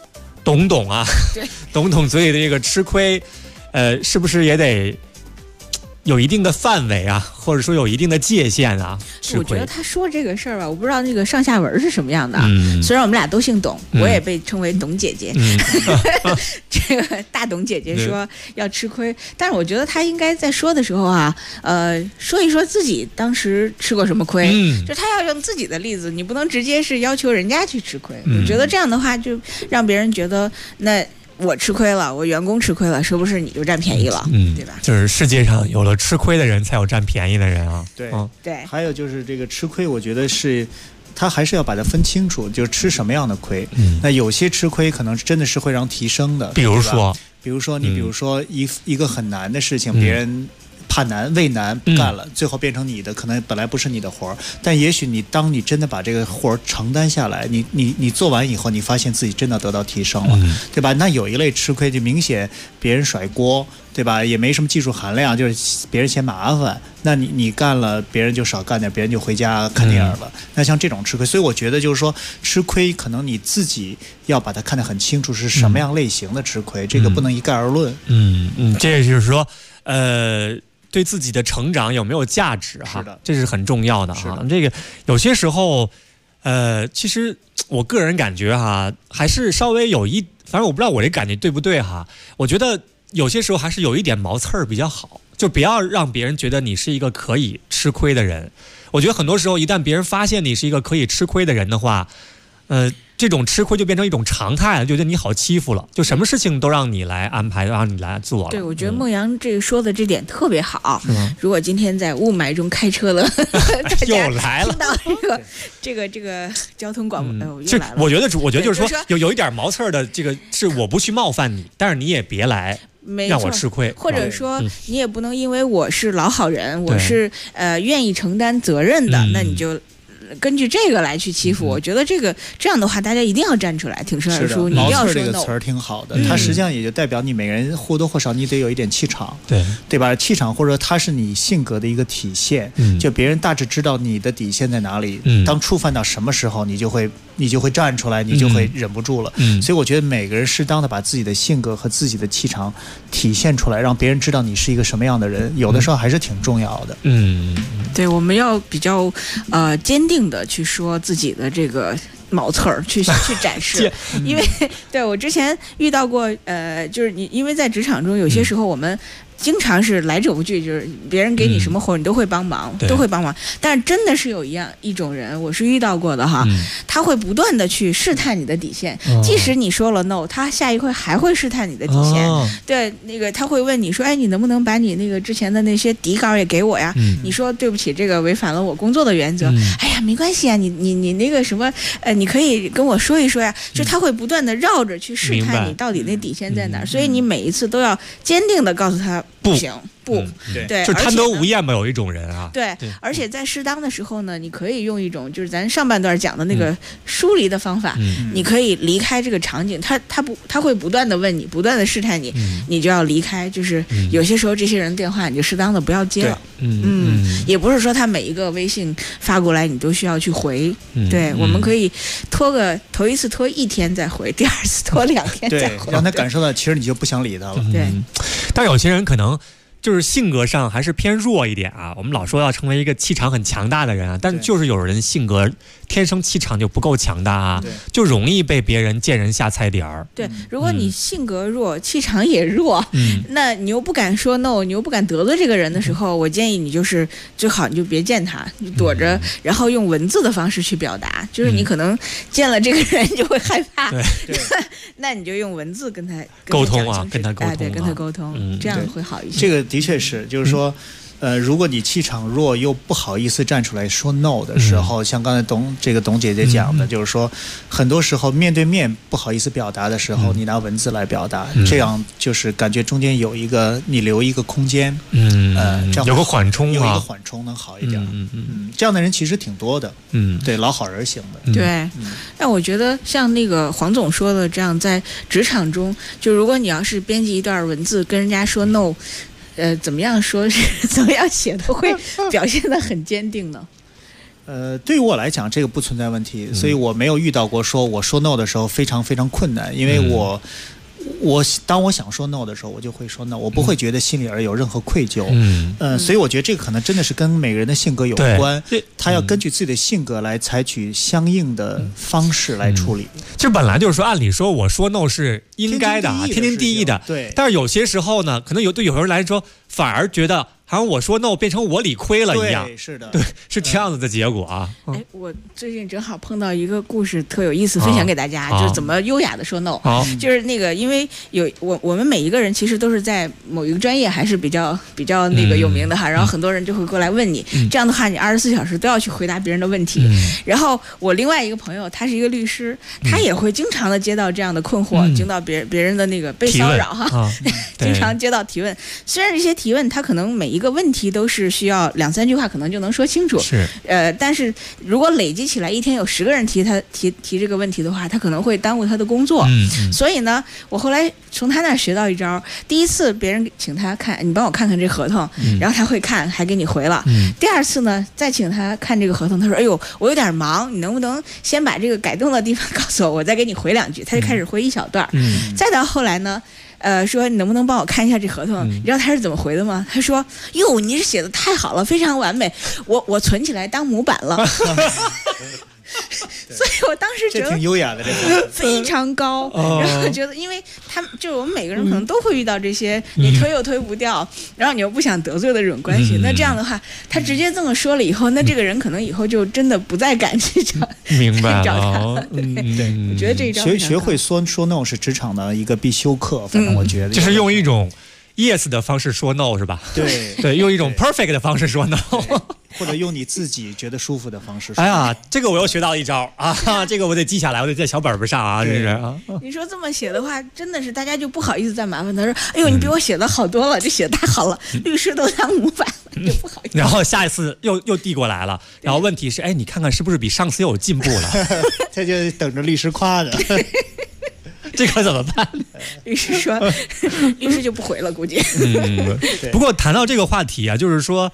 董啊，董嘴里的这个吃亏，是不是也得有一定的范围啊，或者说有一定的界限啊？ 我觉得他说这个事儿吧，我不知道那个上下文是什么样的。虽然我们俩都姓董，我也被称为董姐姐。这个大董姐姐说要吃亏，但是我觉得他应该在说的时候啊，说一说自己当时吃过什么亏。就他要用自己的例子，你不能直接是要求人家去吃亏。我觉得这样的话，就让别人觉得那。我吃亏了，我员工吃亏了，是不是你就占便宜了？对吧？ 就是世界上有了吃亏的人，才有占便宜的人啊。 对，还有就是这个吃亏，我觉得是。他还是要把它分清楚，就是吃什么样的亏。那有些吃亏可能真的是会让提升的。 比如说你比如说一个很难的事情，别人怕难畏难不干了，最后变成你的，可能本来不是你的活儿，但也许当你真的把这个活儿承担下来，你做完以后，你发现自己真的得到提升了，对吧？那有一类吃亏就明显别人甩锅，对吧？也没什么技术含量，就是别人嫌麻烦，那你干了，别人就少干点，别人就回家看电影了。那像这种吃亏，所以我觉得就是说，吃亏可能你自己要把它看得很清楚是什么样类型的吃亏，这个不能一概而论。 这也就是说，对自己的成长有没有价值哈？这是很重要的哈。这个有些时候，其实我个人感觉哈，还是稍微反正我不知道我这感觉对不对哈。我觉得有些时候还是有一点毛刺儿比较好，就不要让别人觉得你是一个可以吃亏的人。我觉得很多时候，一旦别人发现你是一个可以吃亏的人的话，这种吃亏就变成一种常态了，就觉得你好欺负了，就什么事情都让你来安排，让你来做了。 对，我觉得孟阳这个说的这点特别好。如果今天在雾霾中开车的又来了， 听到这个交通广播， 又来了。我觉得就是说有一点毛刺的，这个是我不去冒犯你，但是你也别来让我吃亏， 或者说你也不能因为我是老好人，我是愿意承担责任的，那你就。根据这个来去欺负，我觉得这样的话，大家一定要站出来挺身而出。你一定要说 no。 这个词儿挺好的，它实际上也就代表你每个人或多或少你得有一点气场，对吧？气场或者它是你性格的一个体现，就别人大致知道你的底线在哪里，当触犯到什么时候，你就会站出来，你就会忍不住了。所以我觉得每个人适当的把自己的性格和自己的气场体现出来，让别人知道你是一个什么样的人，有的时候还是挺重要的。 对，我们要比较坚定的去说自己的这个毛刺儿，去展示。因为对我之前遇到过就是因为在职场中有些时候我们经常是来者不拒，就是别人给你什么活你都会帮忙，但是真的是有一种人，我是遇到过的哈，他会不断的去试探你的底线，即使你说了 no， 他下一回还会试探你的底线。对，那个他会问你说，哎，你能不能把你那个之前的那些底稿也给我呀？你说对不起，这个违反了我工作的原则。哎呀，没关系啊，你那个什么你可以跟我说一说呀。就他会不断的绕着去试探你到底那底线在哪儿，所以你每一次都要坚定的告诉他。不行，对， 就贪得无厌嘛，有一种人啊。 对，而且在适当的时候呢，你可以用一种就是咱上半段讲的那个疏离的方法，你可以离开这个场景。他会不断的问你，不断的试探你，你就要离开。就是有些时候这些人电话你就适当的不要接了。也不是说他每一个微信发过来你都需要去回。对，我们可以头一次拖1天再回，第二次拖2天再回， 让他感受到其实你就不想理他了。 对， 但有些人可能就是性格上还是偏弱一点啊。我们老说要成为一个气场很强大的人啊，但就是有人性格天生气场就不够强大啊，就容易被别人见人下菜碟儿。 对，如果你性格弱，气场也弱，那你又不敢说 no， 你又不敢得罪这个人的时候，我建议你就是最好你就别见他，你躲着，然后用文字的方式去表达。就是你可能见了这个人就会害怕，那你就用文字跟他沟通啊，跟他沟通， 对，跟他沟通，这样会好一些。 这个的确是，就是说。如果你气场弱又不好意思站出来说 no 的时候，像刚才董姐姐讲的，就是说很多时候面对面不好意思表达的时候，你拿文字来表达，这样就是感觉中间你留一个空间，这样有个缓冲啊， 有一个缓冲能好一点。这样的人其实挺多的。对，老好人型的。 对，但我觉得像那个黄总说的这样，在职场中，就如果你要是编辑一段文字跟人家说 no。怎么样说是怎么样写的会表现得很坚定呢？ 对于我来讲，这个不存在问题，所以我没有遇到过说我说 no 的时候非常非常困难，因为当我想说 no 的时候，我就会说 no， 我不会觉得心里有任何愧疚。所以我觉得这个可能真的是跟每个人的性格有关，他要根据自己的性格来采取相应的方式来处理。 就本来就是说，按理说我说 no 是应该的啊，天经地义的。 对。 但是有些时候呢，可能对有人来说，反而觉得好像我说 no 变成我理亏了一样。 对，是的。 对，是这样子的结果啊。 我最近正好碰到一个故事，特有意思，分享给大家，就是怎么优雅的说 no。就是那个，因为我们每一个人其实都是在某一个专业还是比较那个有名的哈，然后很多人就会过来问你，这样的话你24小时都要去回答别人的问题。然后我另外一个朋友，他是一个律师，他也会经常的接到这样的困惑，经到别人的那个被骚扰哈，经常接到提问。虽然这些提问他可能每一个问题都是需要2-3句话可能就能说清楚，但是如果累积起来一天有10个人提这个问题的话，他可能会耽误他的工作。所以呢，我后来从他那学到一招，第一次别人请他看，你帮我看看这合同，然后他会看，还给你回了。第二次呢，再请他看这个合同，他说：“哎呦，我有点忙，你能不能先把这个改动的地方告诉我，我再给你回2句。”他就开始回一小段。再到后来呢，说你能不能帮我看一下这合同？你知道他是怎么回的吗？他说：“哟，你这写的太好了，非常完美，我存起来当模板了。”所以我当时觉得这挺优雅的，这个非常高。然后觉得，因为就是我们每个人可能都会遇到这些，你推又推不掉，然后你又不想得罪的这种关系。那这样的话，他直接这么说了以后，那这个人可能以后就真的不再敢去找他。对，我觉得这一招学会说 no 是职场的一个必修课。反正我觉得就是用一种 yes 的方式说 no 是吧？对，用一种 perfect 的方式说 no。 或者用你自己觉得舒服的方式。 哎呀，这个我又学到一招啊！这个我得记下来，我得在小本本上啊！这是啊。 你说这么写的话，真的是大家就不好意思再麻烦他说：“哎呦，你比我写的好多了，这写的太好了，律师都当模板了，就不好意思。” 然后下一次又递过来了，然后问题是：哎，你看看是不是比上次又有进步了？ 他就等着律师夸的。 这个怎么办？ 律师说，律师就不回了，估计。 不过谈到这个话题啊，就是说，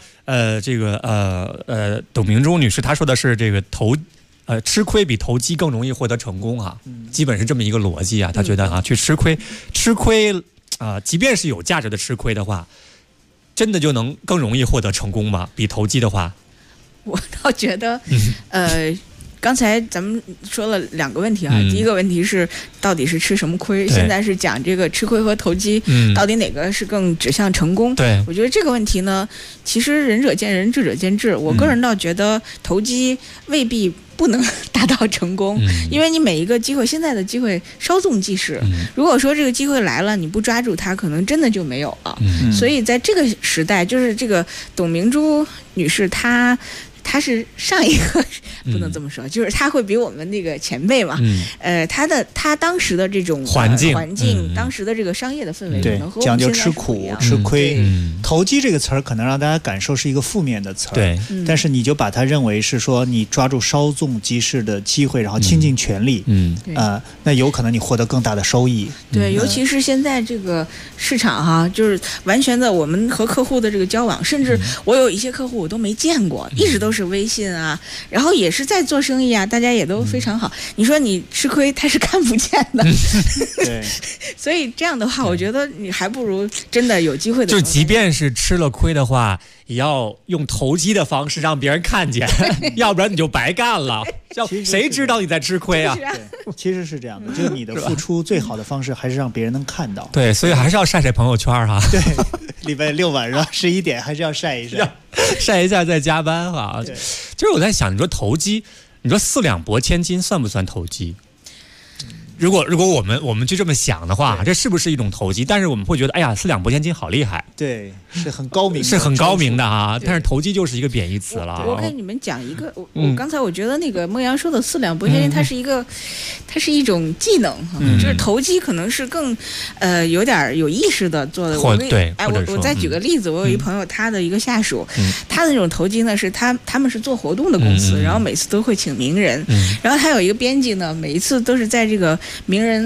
董明珠女士她说的是这个吃亏比投机更容易获得成功啊，基本是这么一个逻辑啊。她觉得啊，去吃亏啊，即便是有价值的吃亏的话，真的就能更容易获得成功吗？比投机的话， 我倒觉得，刚才咱们说了2个问题啊，第一个问题是到底是吃什么亏，现在是讲这个吃亏和投机，到底哪个是更指向成功？ 对， 我觉得这个问题呢，其实仁者见仁，智者见智。我个人倒觉得投机未必不能达到成功，因为你每一个机会，现在的机会稍纵即逝。如果说这个机会来了，你不抓住它，可能真的就没有了。所以在这个时代，就是这个董明珠女士她是上一个不能这么说，就是她会比我们那个前辈嘛，她当时的这种环境，当时的这个商业的氛围，可能和我们讲究吃苦吃亏。投机这个词儿可能让大家感受是一个负面的词儿， 对， 但是你就把它认为是说你抓住稍纵即逝的机会，然后倾尽全力，那有可能你获得更大的收益。 对，尤其是现在这个市场哈，就是完全的我们和客户的这个交往，甚至我有一些客户我都没见过，一直都是微信啊，然后也是在做生意啊，大家也都非常好。你说你吃亏，他是看不见的。 对， 所以这样的话，我觉得你还不如真的有机会的。 就即便是吃了亏的话，也要用投机的方式让别人看见，要不然你就白干了。谁知道你在吃亏啊？ 其实是这样的，就是你的付出最好的方式还是让别人能看到。 对，所以还是要晒晒朋友圈哈。 对，礼拜6晚上11点还是要晒一晒， 晒一下再加班哈。就是我在想，你说投机，你说4两拨千斤算不算投机？如果我们就这么想的话，这是不是一种投机？但是我们会觉得，哎呀，4两拨千斤好厉害， 对，是很高明的， 是很高明的啊。但是投机就是一个贬义词了。 我跟你们讲一个，我刚才我觉得那个孟阳说的4两拨千斤，它是一种技能，就是投机可能是更有点有意识的做的。 对， 我再举个例子，我有一朋友，他的一个下属，他的那种投机呢是他们是做活动的公司，然后每次都会请名人，然后他有一个编辑呢，每一次都是在这个名人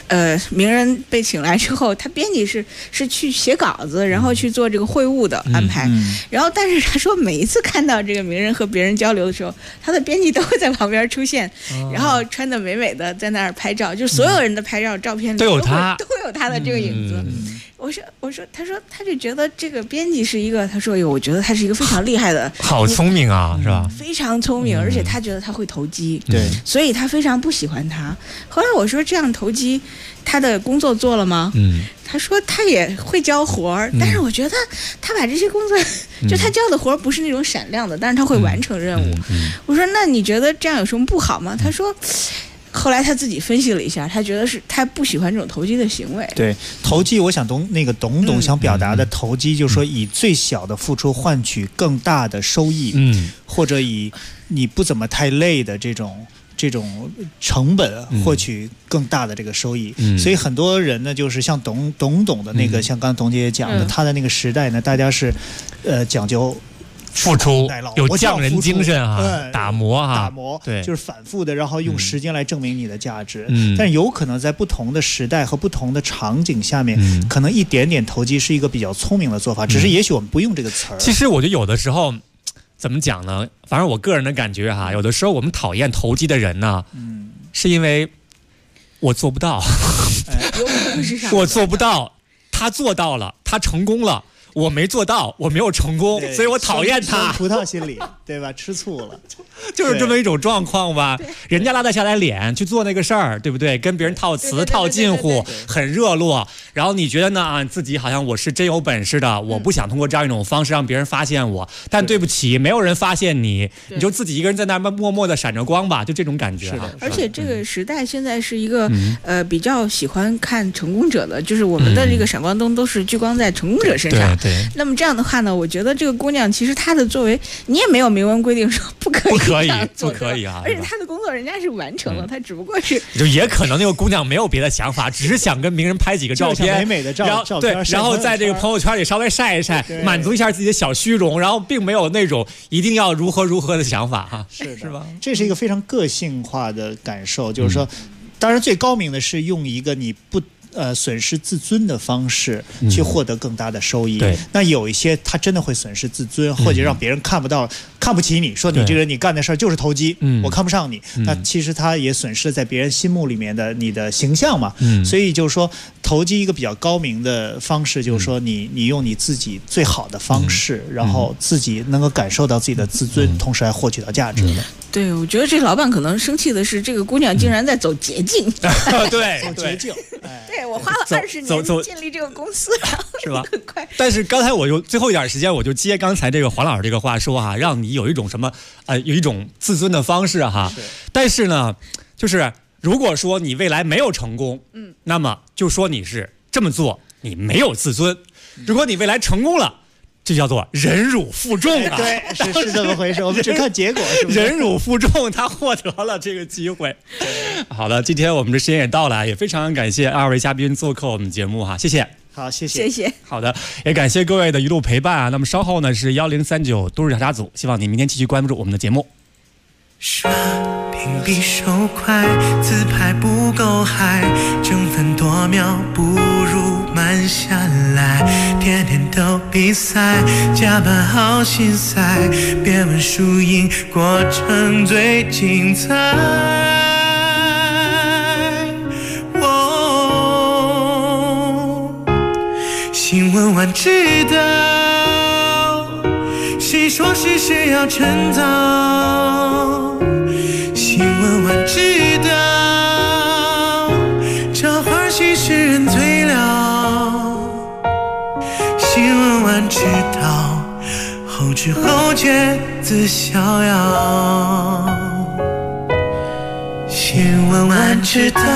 名人被请来之后，他编辑是去写稿子，然后去做这个会务的安排。然后，但是他说每一次看到这个名人和别人交流的时候，他的编辑都会在旁边出现，然后穿得美美的在那儿拍照，就所有人的拍照照片里都有他的这个影子。我说，他说他就觉得这个编辑是一个，他说我觉得他是一个非常厉害的， 好聪明啊，是吧？ 非常聪明，而且他觉得他会投机， 对， 所以他非常不喜欢他。后来我说这样投机，他的工作做了吗？他说他也会交活儿，但是我觉得他把这些工作，就他交的活儿不是那种闪亮的，但是他会完成任务。我说那你觉得这样有什么不好吗？他说。后来他自己分析了一下，他觉得是他不喜欢这种投机的行为。 对，投机，我想董想表达的投机，就是说以最小的付出换取更大的收益，或者以你不怎么太累的这种成本获取更大的这个收益。所以很多人呢，就是像董的那个，像刚才董姐也讲的，他的那个时代呢，大家是讲究。 付出有匠人精神啊，打磨， 对，就是反复的，然后用时间来证明你的价值。但有可能在不同的时代和不同的场景下面，可能一点点投机是一个比较聪明的做法，只是也许我们不用这个词儿。 其实我觉得有的时候怎么讲呢？反正我个人的感觉哈，有的时候我们讨厌投机的人呢，是因为我做不到，我做不到，他做到了，他成功了。我没做到，我没有成功，所以我讨厌他。 葡萄心理，对吧？吃醋了， 就是这么一种状况吧。人家拉得下来脸去做那个事儿，对不对？跟别人套词套近乎，很热络。然后你觉得呢？自己好像我是真有本事的，我不想通过这样一种方式让别人发现我。但对不起，没有人发现你，你就自己一个人在那默默的闪着光吧，就这种感觉。 是的。而且这个时代现在是一个比较喜欢看成功者的，就是我们的这个闪光灯都是聚光在成功者身上。 对。 那么这样的话呢，我觉得这个姑娘其实她的作为，你也没有明文规定说不可以啊，而且她的工作人家是完成了，她只不过是就也可能那个姑娘没有别的想法，只是想跟名人拍几个照片， 美美的照片，然后在这个朋友圈里稍微晒一晒，满足一下自己的小虚荣，然后并没有那种一定要如何的想法哈， 是吧？ 这是一个非常个性化的感受，就是说，当然最高明的是用一个你不。损失自尊的方式去获得更大的收益。那有一些他真的会损失自尊，或者让别人看不起你，说你这个人你干的事儿就是投机，我看不上你。那其实他也损失了在别人心目里面的你的形象嘛。所以就是说，投机一个比较高明的方式，就是说你用你自己最好的方式，然后自己能够感受到自己的自尊，同时还获取到价值的。 对，我觉得这老板可能生气的是，这个姑娘竟然在走捷径。 对， 走捷径。 对，我花了20年建立这个公司， 是吧？很快。但是刚才我就最后一点时间，我就接刚才这个黄老师这个话说哈，让你有一种什么有一种自尊的方式哈。但是呢，就是如果说你未来没有成功，那么就说你是这么做，你没有自尊；如果你未来成功了。这叫做忍辱负重啊！ 对，是这么回事。我们只看结果，是不是？ 忍辱负重，他获得了这个机会。好的，今天我们的时间也到了，也非常感谢2位嘉宾做客我们节目哈，谢谢。 好，谢谢。 好的，也感谢各位的一路陪伴啊。那么稍后呢是1039都市调查组，希望你明天继续关注我们的节目。 刷屏比手快，自拍不够嗨，争分夺秒不如慢下来，天天都比赛，加班好心塞，别问输赢，过程最精彩。新闻晚知道，谁说事实要趁早？新闻晚知道，这花絮使人醉了。新闻晚知道，后知后觉自逍遥。新闻晚知道。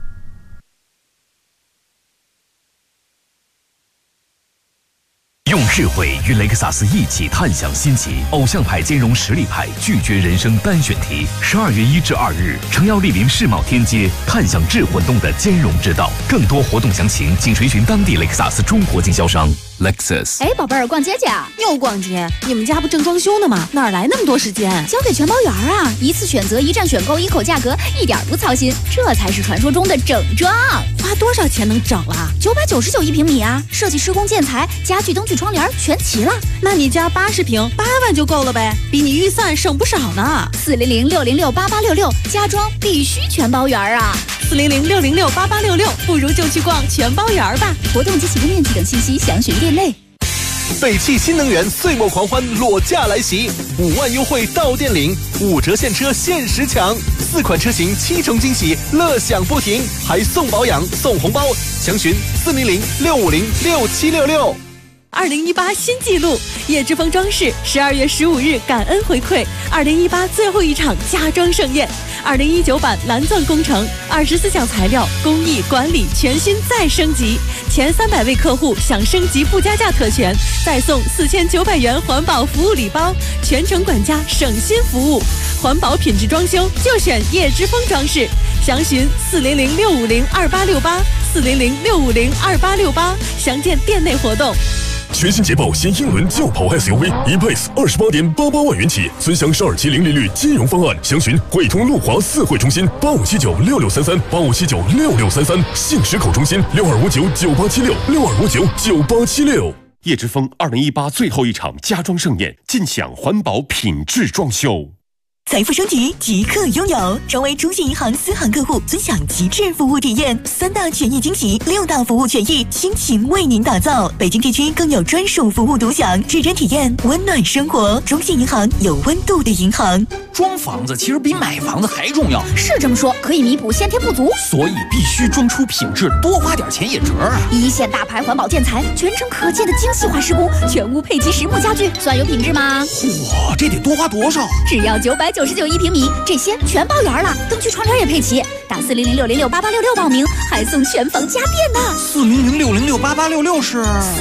用智慧与雷克萨斯一起探享新奇，偶像派兼容实力派，拒绝人生单选题。12月1至2日，诚邀莅临世贸天阶，探享智混动的兼容之道。更多活动详情，请垂询当地雷克萨斯中国经销商。Lexus。 哎，宝贝儿，逛街去啊？ 又逛街？你们家不正装修呢吗？哪来那么多时间？ 交给全包园啊！一次选择，一站选购，一口价格，一点不操心，这才是传说中的整装。 花多少钱能整了 ？999一平米啊！设计、施工、建材、家具、灯具、窗帘全齐了。 那你家80平，8万就够了呗，比你预算省不少呢。 400-606-8866，家装必须全包园啊 ！400-606-8866，不如就去逛全包园吧。 活动及起步面积等信息详询店内。 北汽新能源岁末狂欢裸驾来袭，5万优惠到店领，5折现车限时抢，4款车型7重惊喜，乐享不停，还送保养送红包，详询400-650-6766。 2018新纪录，叶之峰装饰12月15日感恩回馈2018最后一场家装盛宴。2019版蓝钻工程24项材料工艺管理全新再升级，前300位客户享升级不加价特权，再送4900元环保服务礼包，全程管家省心服务，环保品质装修就选叶之峰装饰，详询400-650-2868，400-650-2868，详见店内活动。 全新捷豹新英伦轿跑 SUV E-Pace 28.88万元起，尊享12期零利率金融方案，详询汇通路华4汇中心85796633，85796633，信实口中心62599876，62599876。 叶之峰2018最后一场家装盛宴，尽享环保品质装修。 财富升级即刻拥有，成为中信银行私行客户，尊享极致服务体验，3大权益惊喜，6大服务权益，倾情为您打造。北京地区更有专属服务独享，指针体验温暖生活。中信银行有温度的银行。 装房子其实比买房子还重要， 是这么说，可以弥补先天不足， 所以必须装出品质，多花点钱也值啊！ 一线大牌环保建材，全程可见的精细化施工，全屋配齐实木家具，算有品质吗？ 嚯，这得多花多少？ 只要999一平米，这些全包圆了，灯具窗帘也配齐。打400-606-8866报名，还送全房家电呢。 400-606-8866是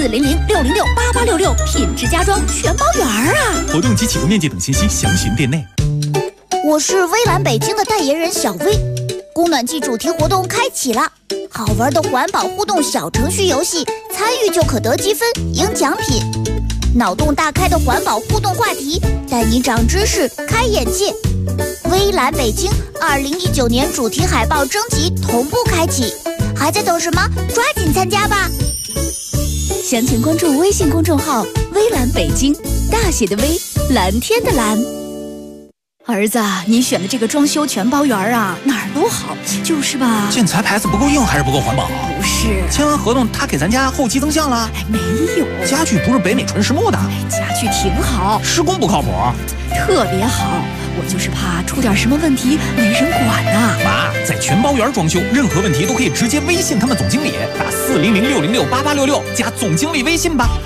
400-606-8866，品质家装全包圆啊！ 活动及起步面积等信息详询店内。 我是微蓝北京的代言人小薇，供暖季主题活动开启了，好玩的环保互动小程序游戏，参与就可得积分赢奖品。脑洞大开的环保互动话题，带你长知识开眼界。微蓝北京2019年主题海报征集同步开启，还在等什么？抓紧参加吧！详情关注微信公众号微蓝北京，大写的微，蓝天的蓝。儿子，你选的这个装修全包园啊，哪儿都好，就是吧？ 建材牌子不够硬还是不够环保？ 不是， 签完合同他给咱家后期增项了？ 没有， 家具不是北美纯实木的。 家具挺好， 施工不靠谱， 特别好。我就是怕出点什么问题没人管呐。 妈，在全包园装修，任何问题都可以直接微信他们总经理，打400-606-8866加总经理微信吧。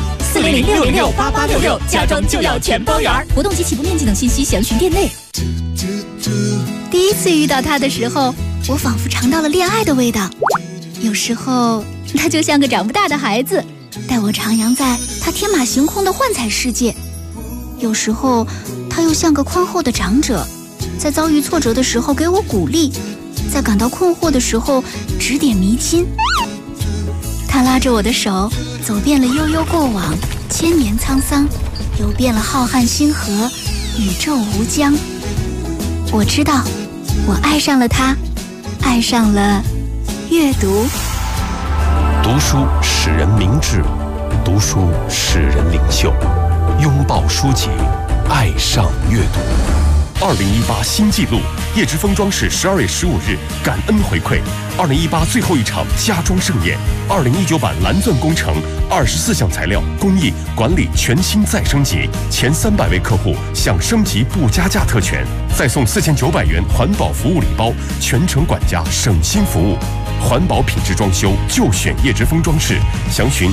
400-606-8866，家装就要全包园。活动及起步面积等信息详询店内。第一次遇到他的时候，我仿佛尝到了恋爱的味道。有时候他就像个长不大的孩子，带我徜徉在他天马行空的幻彩世界。有时候他又像个宽厚的长者，在遭遇挫折的时候给我鼓励，在感到困惑的时候指点迷津。他拉着我的手，走遍了悠悠过往，千年沧桑，游遍了浩瀚星河，宇宙无疆。我知道，我爱上了他，爱上了阅读。 读书使人明智，读书使人领袖。拥抱书籍，爱上阅读。2018新纪录，叶之峰装饰12月15日感恩回馈2018最后一场家装盛宴。2019版蓝钻工程24项材料工艺管理全新再升级，前300位客户享升级不加价特权，再送4900元环保服务礼包，全程管家省心服务。环保品质装修就选叶之峰装饰，详询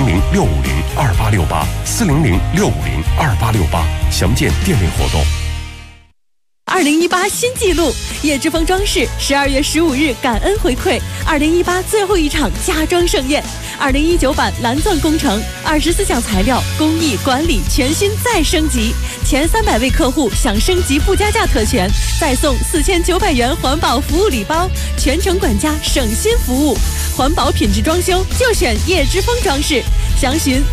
400-650-2868，400-650-2868，详见店内活动。 2018新纪录，叶之峰装饰12月15日感恩回馈2018最后一场家装盛宴。 2019版蓝钻工程，24项材料、工艺、管理全新再升级。前300位客户享升级不加价特权，再送4900元环保服务礼包，全程管家省心服务。环保品质装修就选叶之峰装饰，详询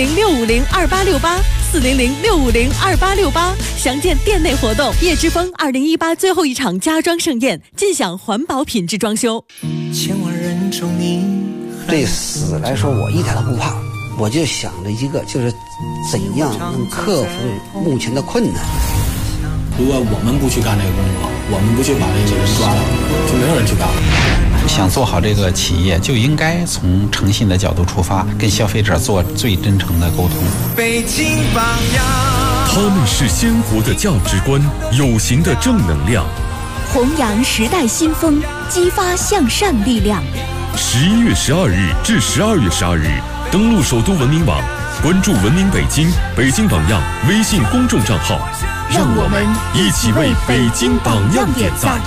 400-650-2868，400-650-2868，详见店内活动。叶之峰2018最后一场家装盛宴，尽享环保品质装修。 千万人中你对死来说，我一点都不怕，我就想着一个，就是怎样能克服目前的困难。 如果我们不去干这个工作，我们不去把这个人抓了，就没有人去干了。 想做好这个企业，就应该从诚信的角度出发，跟消费者做最真诚的沟通。 北京榜样， 他们是鲜活的价值观，有形的正能量， 弘扬时代新风，激发向善力量。 11月12日至12月12日，登录首都文明网，关注文明北京、北京榜样微信公众账号，让我们一起为北京榜样点赞。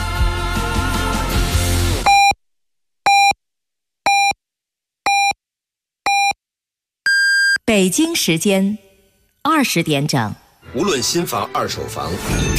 北京时间20点整。 无论新房、二手房，